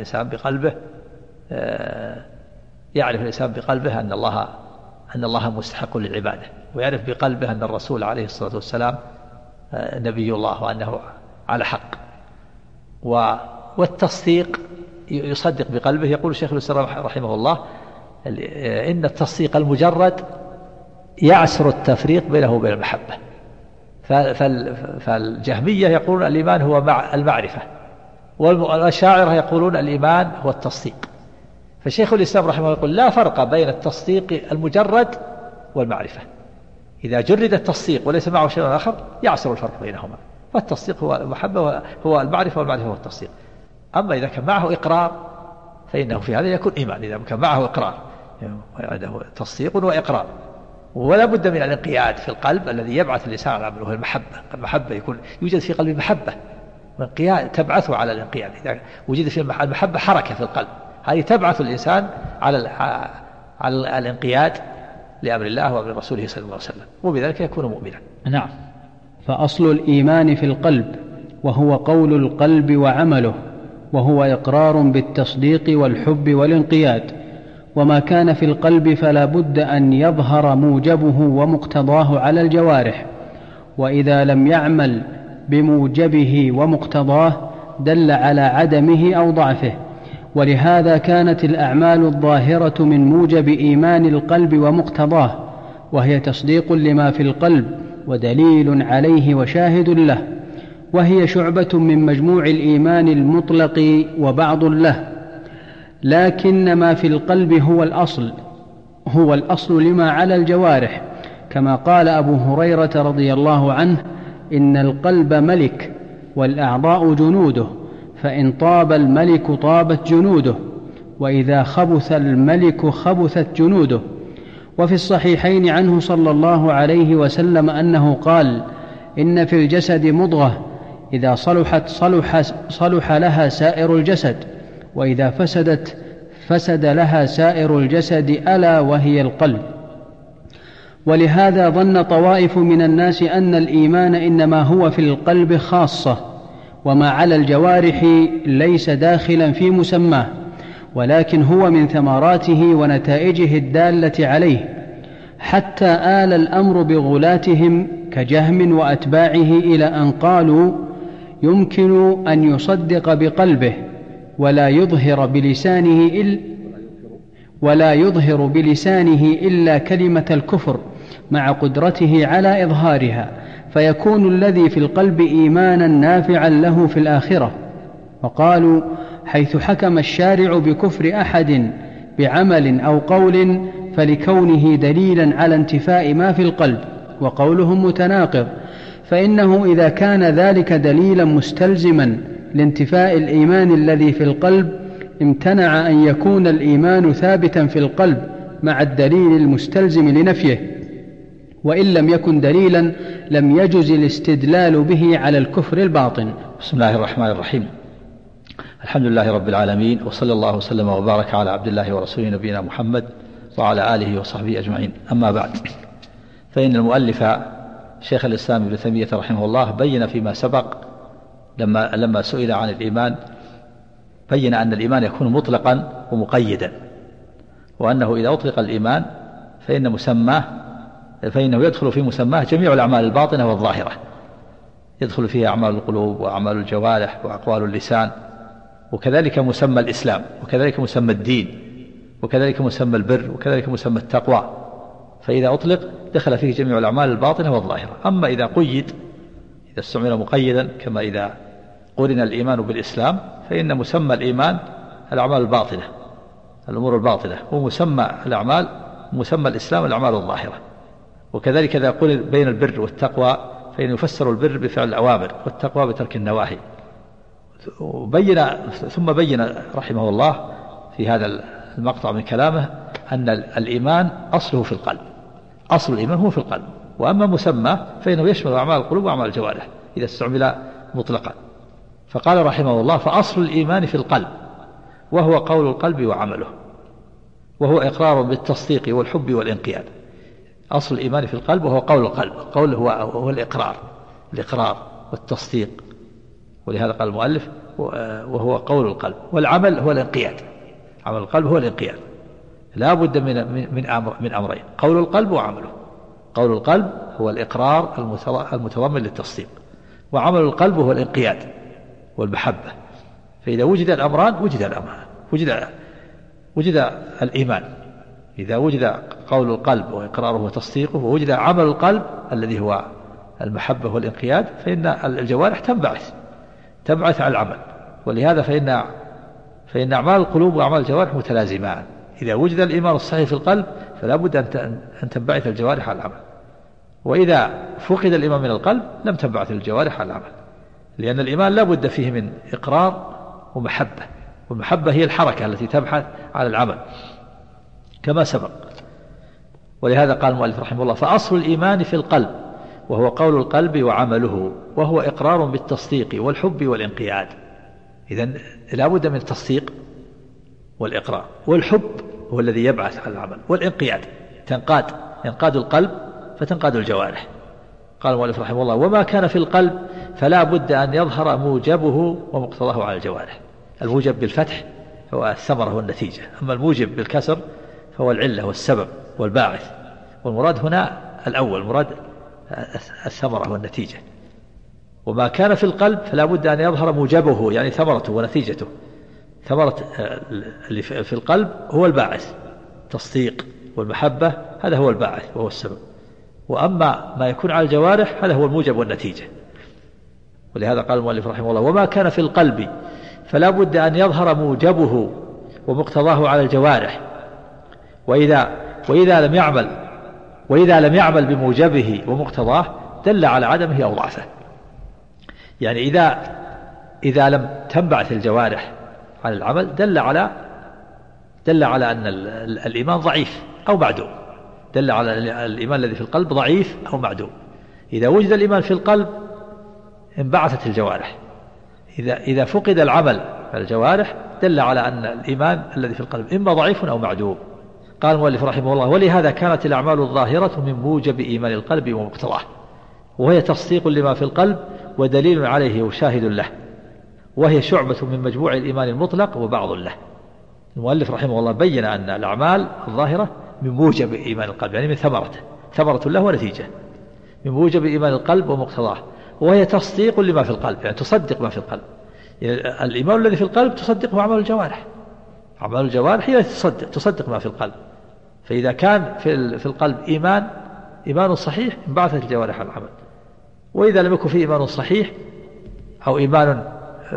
الإنسان بقلبه أن الله مستحق للعبادة، ويعرف بقلبه أن الرسول عليه الصلاة والسلام نبي الله وأنه على حق. والتصديق يصدق بقلبه. يقول شيخ الإسلام رحمه الله إن التصديق المجرد يعسر التفريق بينه وبين المحبة. فالجهمية يقولون الإيمان هو المعرفة، والأشاعرة يقولون الإيمان هو التصديق. فشيخ الإسلام رحمه الله يقول لا فرق بين التصديق المجرد والمعرفة. إذا جرد التصديق وليس معه شيء آخر يعسر الفرق بينهما، فالتصديق هو المحبة هو المعرفة، والمعرفة هو التصديق. أما إذا كان معه إقرار فإنه في هذا يكون إيمان. إذا كان معه إقرار عنده تصديق وإقرار، ولا بد من الانقياد في القلب الذي يبعث الإنسان على عمله. المحبة يوجد في قلب المحبة، والانقياد تبعثه على الانقياد. إذا وجد في المحبة حركة في القلب، هذه تبعث الإنسان على الانقياد لأمر الله وأمر رسوله صلى الله عليه وسلم، وبذلك يكون مؤمنا. نعم. فأصل الإيمان في القلب، وهو قول القلب وعمله، وهو إقرار بالتصديق والحب والانقياد. وما كان في القلب فلا بد أن يظهر موجبه ومقتضاه على الجوارح، وإذا لم يعمل بموجبه ومقتضاه دل على عدمه أو ضعفه. ولهذا كانت الأعمال الظاهرة من موجب إيمان القلب ومقتضاه، وهي تصديق لما في القلب ودليل عليه وشاهد له، وهي شعبة من مجموع الإيمان المطلق وبعض له. لكن ما في القلب هو الأصل لما على الجوارح، كما قال أبو هريرة رضي الله عنه: إن القلب ملك والأعضاء جنوده، فإن طاب الملك طابت جنوده، وإذا خبث الملك خبثت جنوده. وفي الصحيحين عنه صلى الله عليه وسلم أنه قال: إن في الجسد مضغة إذا صلحت صلح لها سائر الجسد، وإذا فسدت فسد لها سائر الجسد، ألا وهي القلب. ولهذا ظن طوائف من الناس أن الإيمان إنما هو في القلب خاصة، وما على الجوارح ليس داخلا في مسماه، ولكن هو من ثمراته ونتائجه الدالة عليه، حتى آل الأمر بغلاتهم كجهم وأتباعه إلى أن قالوا: يمكن أن يصدق بقلبه ولا يظهر بلسانه إلا كلمة الكفر مع قدرته على إظهارها، فيكون الذي في القلب إيمانا نافعا له في الآخرة. وقالوا: حيث حكم الشارع بكفر أحد بعمل أو قول فلكونه دليلا على انتفاء ما في القلب، وقولهم متناقض، فإنه إذا كان ذلك دليلا مستلزما لانتفاء الإيمان الذي في القلب امتنع أن يكون الإيمان ثابتا في القلب مع الدليل المستلزم لنفيه، وإن لم يكن دليلا لم يجز الاستدلال به على الكفر الباطن. بسم الله الرحمن الرحيم. الحمد لله رب العالمين، وصلى الله وسلم وبارك على عبد الله ورسوله نبينا محمد وعلى آله وصحبه أجمعين. أما بعد، فإن المؤلف شيخ الإسلام ابن تيمية رحمه الله بين فيما سبق لما سئل عن الإيمان، بين أن الإيمان يكون مطلقا ومقيدا، وأنه إذا أطلق الإيمان فإنه يدخل في مسماه جميع الأعمال الباطنة والظاهرة، يدخل فيها أعمال القلوب وأعمال الجوارح وأقوال اللسان، وكذلك مسمى الإسلام، وكذلك مسمى الدين، وكذلك مسمى البر، وكذلك مسمى التقوى. فإذا أطلق دخل فيه جميع الأعمال الباطنة والظاهرة. أما إذا قيد، إذا استعمل مقيدا كما إذا قرن الإيمان بالإسلام، فإن مسمى الإيمان الأعمال الباطنة، الأمور الباطنة، ومسمى الأعمال مسمى الإسلام الأعمال الظاهرة. وكذلك إذا قرن بين البر والتقوى فإن يفسر البر بفعل الأوامر والتقوى بترك النواهي. ثم بين رحمه الله في هذا المقطع من كلامه أن الإيمان أصله في القلب، أصل الإيمان هو في القلب، وأما مسمى فإنه يشمل أعمال القلوب وأعمال الجوارح إذا استعمل مطلقا. فقال رحمه الله: فأصل الإيمان في القلب، وهو قول القلب وعمله، وهو إقرار بالتصديق والحب والانقياد. أصل الإيمان في القلب وهو قول القلب، قول هو الإقرار والتصديق، ولهذا قال المؤلف وهو قول القلب، والعمل هو الانقياد. عمل القلب هو الانقياد، لا بد من أمرين: قول القلب وعمله. قول القلب هو الإقرار المتضمن للتصديق، وعمل القلب هو الانقياد والمحبة. فإذا وجد الأمران وجد الإيمان. إذا وجد قول القلب وإقراره وتصديقه، ووجد عمل القلب الذي هو المحبة والانقياد، فإن الجوارح تنبعث على العمل. ولهذا فإن أعمال القلوب وأعمال الجوارح متلازمان. إذا وجد الإيمان الصحيح في القلب فلا بد أن تنبعث الجوارح على العمل، وإذا فقد الإيمان من القلب لم تنبعث الجوارح على العمل، لأن الإيمان لا بد فيه من إقرار ومحبة، والمحبة هي الحركة التي تبحث على العمل كما سبق. ولهذا قال المؤلف رحمه الله: فأصل الإيمان في القلب وهو قول القلب وعمله، وهو إقرار بالتصديق والحب والانقياد. إذن لا بد من التصديق والإقرار، والحب هو الذي يبعث على العمل، والانقياد ينقاد القلب فتنقاد الجوارح. قال المؤلف رحمه الله: وما كان في القلب فلا بد أن يظهر موجبه ومقتضاه على الجوارح. الموجب بالفتح هو الثمرة والنتيجة، أما الموجب بالكسر فهو العلة والسبب والباعث. والمراد هنا الأول، المراد الثمرة والنتيجة. وما كان في القلب فلا بد أن يظهر موجبه، يعني ثمرته ونتيجته. ثمرة اللي في القلب هو الباعث، تصديق والمحبة، هذا هو الباعث وهو السبب. وأما ما يكون على الجوارح هذا هو الموجب والنتيجة. ولهذا قال المؤلف رحمه الله: وما كان في القلب فلا بد أن يظهر موجبه ومقتضاه على الجوارح، وإذا لم يعمل بموجبه ومقتضاه دل على عدمه أو ضعفه. يعني إذا لم تنبعث الجوارح على العمل دل على أن الإيمان ضعيف أو معدوم، دل على الإيمان الذي في القلب ضعيف أو معدوم. إذا وجد الإيمان في القلب انبعثت الجوارح، إذا فقد العمل على الجوارح دل على أن الإيمان الذي في القلب إما ضعيف أو معدوم. قال المؤلف رحمه الله: ولهذا كانت الأعمال الظاهرة من موجب إيمان القلب ومقتضاه، وهي تصديق لما في القلب ودليل عليه وشاهد له، وهي شعبة من مجموع الإيمان المطلق وبعض له. المؤلف رحمه الله بين أن الأعمال الظاهرة من موجب إيمان القلب، يعني من ثمرة له ونتيجة، من موجب إيمان القلب ومقتضاه، وهي تصديق لما في القلب، يعني تصدق ما في القلب. يعني الإيمان الذي في القلب تصدقه أعمال الجوارح، أعمال الجوارح هي تصدق ما في القلب. فإذا كان في القلب إيمان صحيح انبعثت الجوارح على العمل، وإذا لم يكن فيه إيمان صحيح أو إيمان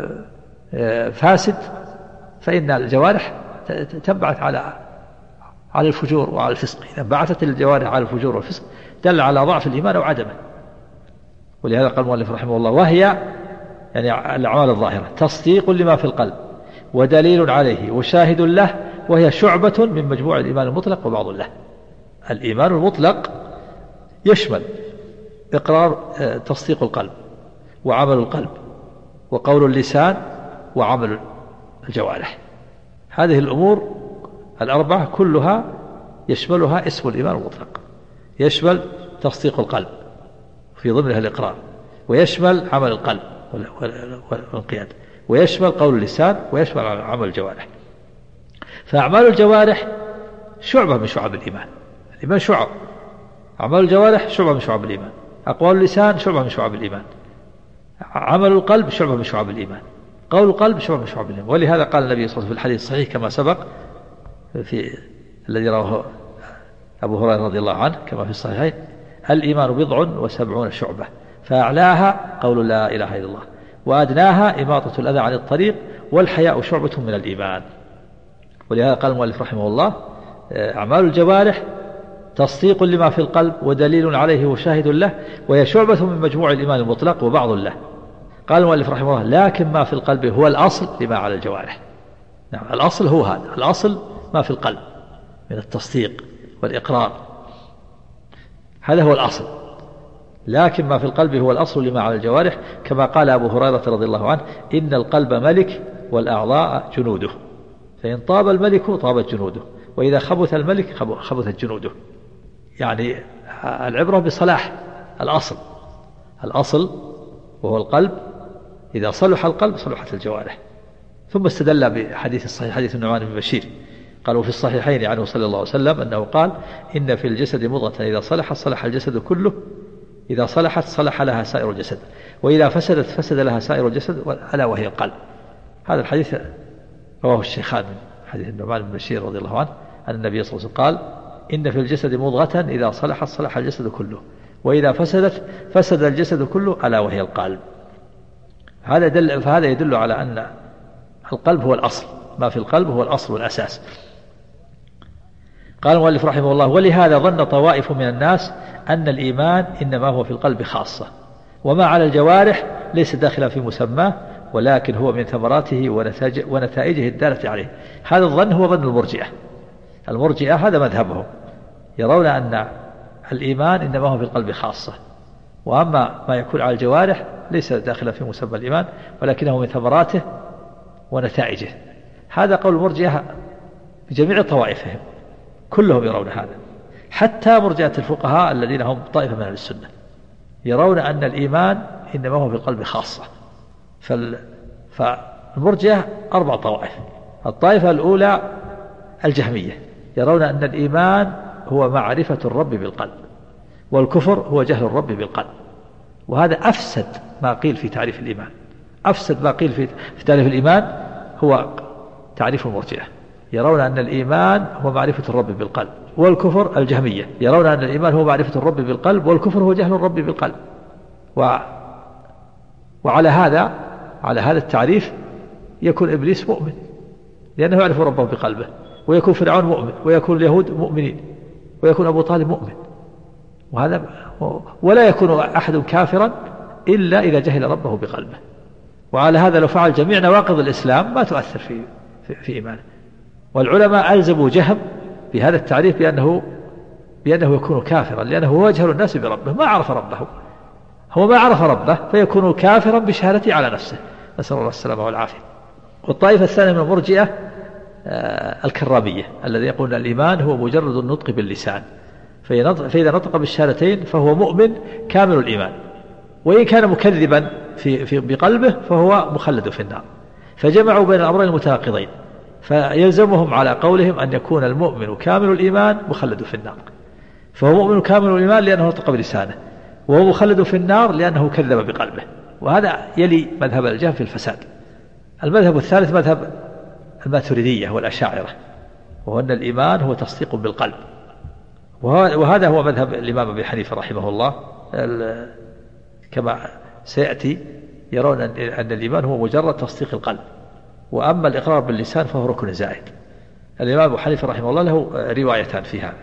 فاسد فإن الجوارح تنبعث على الفجور وعلى الفسق. إذا انبعثت الجوارح على الفجور والفسق دل على ضعف الإيمان أو عدمه. ولهذا قال المؤلف رحمه الله: وهي يعني الأعمال الظاهرة تصديق لما في القلب ودليل عليه وشاهد له، وهي شعبة من مجموع الإيمان المطلق وبعض له. الإيمان المطلق يشمل إقرار تصديق القلب وعمل القلب وقول اللسان وعمل الجوارح. هذه الأمور الأربعة كلها يشملها اسم الإيمان المطلق، يشمل تصديق القلب في ضمنها الإقرار، ويشمل عمل القلب والانقياد، ويشمل قول اللسان، ويشمل عمل الجوارح. فأعمال الجوارح شعبة من شعب الإيمان. الإيمان شعب، أعمال الجوارح شعبة من شعب الإيمان، أقوال اللسان شعبة من شعب الإيمان، عمل القلب شعبة من شعب الإيمان، قول القلب شعبة من شعب الإيمان. ولهذا قال النبي صلى الله عليه وسلم في الحديث الصحيح كما سبق في الذي رواه أبو هريرة رضي الله عنه كما في الصحيحين: الإيمان 70 شعبة، فأعلاها قول لا إله إلا الله، وأدناها إماطة الأذى عن الطريق، والحياء شعبة من الإيمان. ولهذا قال المؤلف رحمه الله: أعمال الجوارح تصديق لما في القلب ودليل عليه وشاهد له، وهي شعبة من مجموع الإيمان المطلق وبعض له. قال المؤلف رحمه الله: لكن ما في القلب هو الأصل لما على الجوارح. نعم، الأصل هو هذا، الأصل ما في القلب من التصديق والإقرار، هذا هو الأصل. لكن ما في القلب هو الأصل لما على الجوارح، كما قال أبو هريرة رضي الله عنه: إن القلب ملك والأعضاء جنوده. فإن طاب الملك طابت جنوده، وإذا خبث الملك خبثت جنوده. يعني العبرة بصلاح الأصل وهو القلب، إذا صلح القلب صلحت الجوارح. ثم استدل بحديث الصحيح حديث النعمان بن بشير قالوا في الصحيحين عنه صلى الله عليه وسلم أنه قال: إن في الجسد مضغة إذا صلحت صلح الجسد كله، إذا صلحت صلح لها سائر الجسد، وإذا فسدت فسد لها سائر الجسد، ألا وهي القلب. هذا الحديث رواه الشيخان من حديث النعمان بن بشير رضي الله عنه أن النبي صلى الله عليه وسلم قال: إن في الجسد مضغة إذا صلحت صلح الجسد كله، وإذا فسدت فسد الجسد كله، ألا وهي القلب. فهذا يدل على أن القلب هو الأصل، ما في القلب هو الأصل والأساس. قال المؤلف رحمه الله: ولهذا ظن طوائف من الناس أن الإيمان إنما هو في القلب خاصة، وما على الجوارح ليس داخلا في مسماه، ولكن هو من ثمراته ونتائجه الدالة عليه. هذا الظن هو ظن المرجئة هذا مذهبهم، يرون أن الإيمان إنما هو في القلب خاصة، وأما ما يكون على الجوارح ليس داخلا في مسمى الإيمان، ولكنه من ثمراته ونتائجه. هذا قول المرجئة بجميع طوائفهم، كلهم يرون هذا، حتى مرجئة الفقهاء الذين هم طائفة من أهل السنة يرون أن الإيمان إنما هو في القلب خاصة. فالمرجئة 4 طوائف. الطائفة الأولى الجهمية، يرون أن الإيمان هو معرفة الرب بالقلب، والكفر هو جهل الرب بالقلب. وهذا أفسد ما قيل في تعريف الإيمان، أفسد ما قيل في تعريف الإيمان هو تعريف المرجئة. يرون أن الإيمان هو معرفة الرب بالقلب، والكفر الجهمية يرون أن الإيمان هو معرفة الرب بالقلب، والكفر هو جهل الرب بالقلب. وعلى هذا التعريف يكون إبليس مؤمن لأنه يعرف ربه بقلبه، ويكون فرعون مؤمن، ويكون اليهود مؤمنين، ويكون أبو طالب مؤمن. ولا يكون أحد كافرا إلا إذا جهل ربه بقلبه. وعلى هذا لو فعل جميع نواقض الإسلام ما تؤثر في إيمانه. والعلماء ألزموا جهم بهذا التعريف بأنه يكون كافرا، لأنه هو يجهل الناس بربه، ما عرف ربه، هو ما عرف ربه فيكون كافرا بشهادته على نفسه، نسأل الله السلامة والعافية. والطائفة الثانية من المرجئة الكرامية الذي يقول الإيمان هو مجرد النطق باللسان، فإذا نطق بالشهادتين فهو مؤمن كامل الإيمان، وإن كان مكذبا بقلبه فهو مخلد في النار. فجمعوا بين الأمرين المتناقضين، فيلزمهم على قولهم أن يكون المؤمن كامل الإيمان مخلد في النار، فهو مؤمن كامل الإيمان لأنه نطق بلسانه، وهو مخلد في النار لأنه كذب بقلبه. وهذا يلي مذهب الجهم في الفساد. المذهب الثالث مذهب الماتريدية والأشاعرة، وهو أن الإيمان هو تصديق بالقلب، وهذا هو مذهب الإمام أبي حنيفة رحمه الله كما سيأتي. يرون أن الإيمان هو مجرد تصديق القلب، وأما الإقرار باللسان فهو ركن زائد. الإمام أبو حنيفة رحمه الله له روايتان في هذا.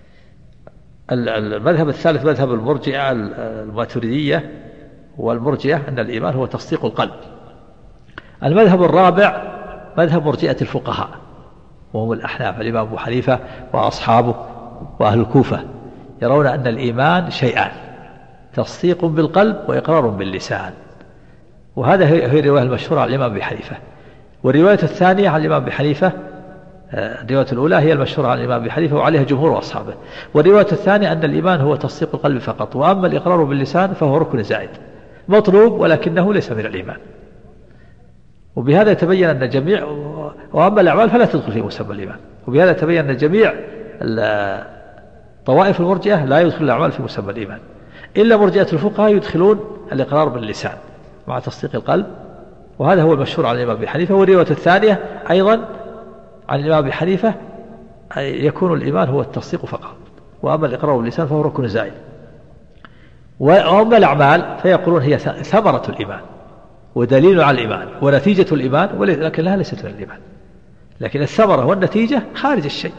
المذهب الثالث مذهب المرجئة الماتريدية والمرجئة أن الإيمان هو تصديق القلب. المذهب الرابع مذهب مرجئة الفقهاء وهم الأحناف، الإمام أبو حنيفة وأصحابه وأهل الكوفة، يرون أن الإيمان شيئان: تصديق بالقلب وإقرار باللسان. وهذا هي الرواية المشهورة عن الإمام أبي حنيفة. والرواية الثانية عن الإمام أبي حنيفة، الرواية الأولى هي المشهورة عن الإمام أبي حنيفة وعليها جمهور أصحابه، والرواية الثانية أن الإيمان هو تصديق القلب فقط، وأما الإقرار باللسان فهو ركن زائد مطلوب ولكنه ليس من الإيمان. وبهذا يتبين أن جميع، وأما الأعمال فلا تدخل في مسمى الإيمان. وبهذا يتبين أن جميع طوائف المرجئة لا يدخل الأعمال في مسمى الإيمان، إلا مرجئة الفقهاء يدخلون الإقرار باللسان مع تصديق القلب، وهذا هو المشهور عن الإمام أبي حنيفة. والرواية الثانية أيضا عن الإمام أبي حنيفة يكون الإيمان هو التصديق فقط، وأما الإقرار باللسان فهو ركن زائد. وأما الأعمال فيقولون هي ثمرة الإيمان ودليل على الإيمان ونتيجة الإيمان، ولكنها ليست من الإيمان، لكن الثمرة والنتيجة خارج الشيء.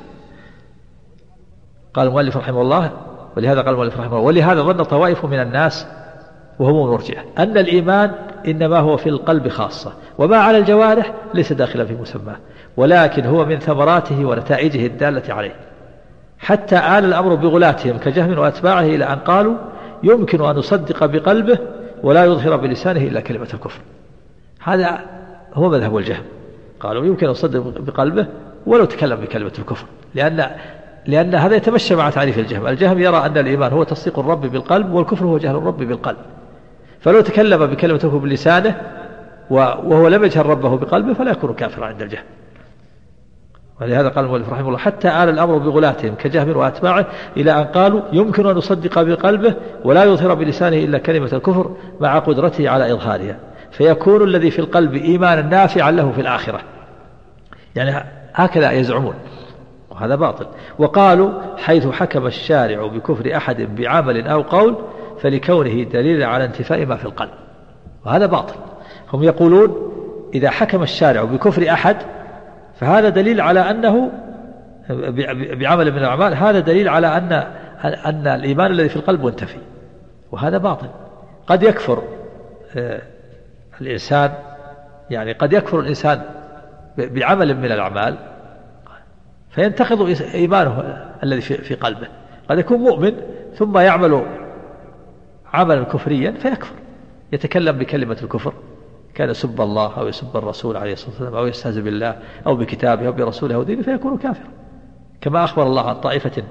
قال المؤلف رحمه الله: ولهذا قال المؤلف رحمه الله: ولهذا ظن طوائف من الناس وهم المرجئة أن الإيمان إنما هو في القلب خاصة، وما على الجوارح ليس داخلا في مسماه، ولكن هو من ثمراته ونتائجه الدالة عليه، حتى آل الأمر بغلاتهم كجهم وأتباعه إلى أن قالوا يمكن أن يصدق بقلبه ولا يظهر بلسانه إلا كلمة الكفر. هذا هو مذهب الجهم، قالوا يمكن أن يصدق بقلبه ولو تكلم بكلمة الكفر، لأن هذا يتمشى مع تعريف الجهم. الجهم يرى أن الإيمان هو تصديق الرب بالقلب، والكفر هو جهل الرب بالقلب. فلو تكلم بكلمة الكفر بلسانه وهو لم يجهل ربه بقلبه فلا يكون كافرا عند الجهم. ولهذا قال المؤلف رحمه الله: حتى آل الأمر بغلاتهم كجهم وأتباعه إلى أن قالوا يمكن أن يصدق بقلبه ولا يظهر بلسانه إلا كلمة الكفر مع قدرته على إظهارها، فيكون الذي في القلب إيمانا نافعا له في الآخرة. يعني هكذا يزعمون، وهذا باطل. وقالوا حيث حكم الشارع بكفر أحد بعمل أو قول فلكونه دليل على انتفاء ما في القلب، وهذا باطل. هم يقولون إذا حكم الشارع بكفر أحد فهذا دليل على أنه بعمل من الأعمال، هذا دليل على أن الإيمان الذي في القلب منتفي، وهذا باطل. قد يكفر الإنسان، يعني قد يكفر الإنسان بعمل من الأعمال فينتقض إيمانه الذي في قلبه. قد يكون مؤمن ثم يعمل عملا كفريا فيكفر، يتكلم بكلمة الكفر، كان يسب الله أو يسب الرسول عليه الصلاة والسلام أو يستهزئ بالله أو بكتابه أو برسوله أو دينه فيكون كافرا، كما أخبر الله عن طائفة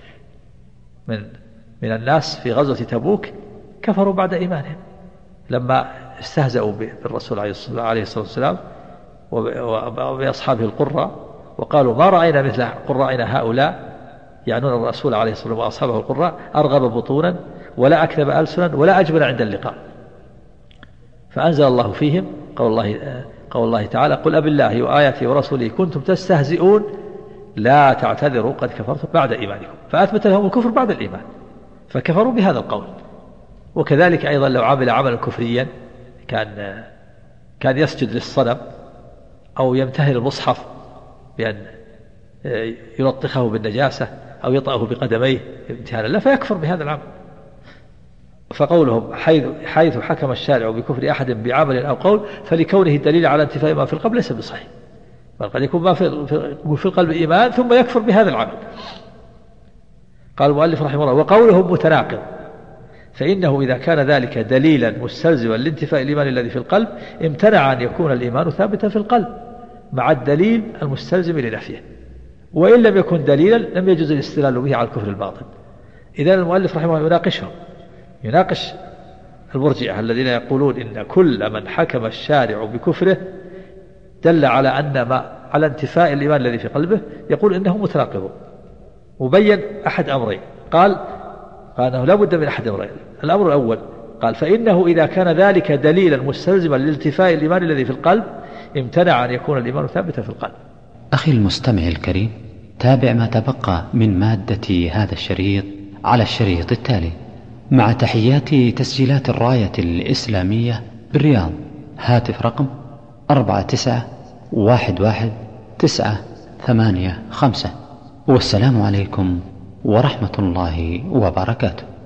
من الناس في غزوة تبوك كفروا بعد إيمانهم لما استهزأوا بالرسول عليه الصلاة والسلام وبأصحابه القراء، وقالوا ما رأينا مثل قرائنا هؤلاء، يعنون الرسول عليه الصلاة والسلام وأصحابه القراء، أرغب بطونا ولا أكذب ألسنا ولا أجبن عند اللقاء. فأنزل الله فيهم قول الله تعالى: قل أبالله وآياته ورسوله كنتم تستهزئون لا تعتذروا قد كفرتم بعد إيمانكم. فأثبت لهم الكفر بعد الإيمان فكفروا بهذا القول. وكذلك أيضا لو عمل عملا كفريا كان يسجد للصنم أو يمتهن المصحف بأن يلطخه بالنجاسة أو يطأه بقدميه امتهانا لا فيكفر بهذا العمل. فقولهم حيث حكم الشارع بكفر أحد بعمل أو قول فلكونه الدليل على انتفاء ما في القلب ليس بصحيح، بل قد يكون ما في القلب إيمان ثم يكفر بهذا العمل. قال المؤلف رحمه الله: وقولهم متناقض، فإنه إذا كان ذلك دليلا مستلزما لانتفاء الإيمان الذي في القلب امتنع أن يكون الإيمان ثابتا في القلب مع الدليل المستلزم لنفيه، وإن لم يكن دليلا لم يجوز الاستدلال به على الكفر الباطن. إذن المؤلف رحمه الله يناقش المرجئة الذين يقولون إن كل من حكم الشارع بكفره دل على على انتفاء الإيمان الذي في قلبه، يقول إنه متناقض. وبين أحد أمرين، قال أنه لا بد من أحد أمرين. الأمر الأول قال: فإنه إذا كان ذلك دليلا مستلزما لالتفاء الإيمان الذي في القلب امتنع أن يكون الإيمان ثابتا في القلب. أخي المستمع الكريم، تابع ما تبقى من مادة هذا الشريط على الشريط التالي مع تحيات تسجيلات الراية الإسلامية بالرياض. هاتف رقم 49111985. والسلام عليكم ورحمة الله وبركاته.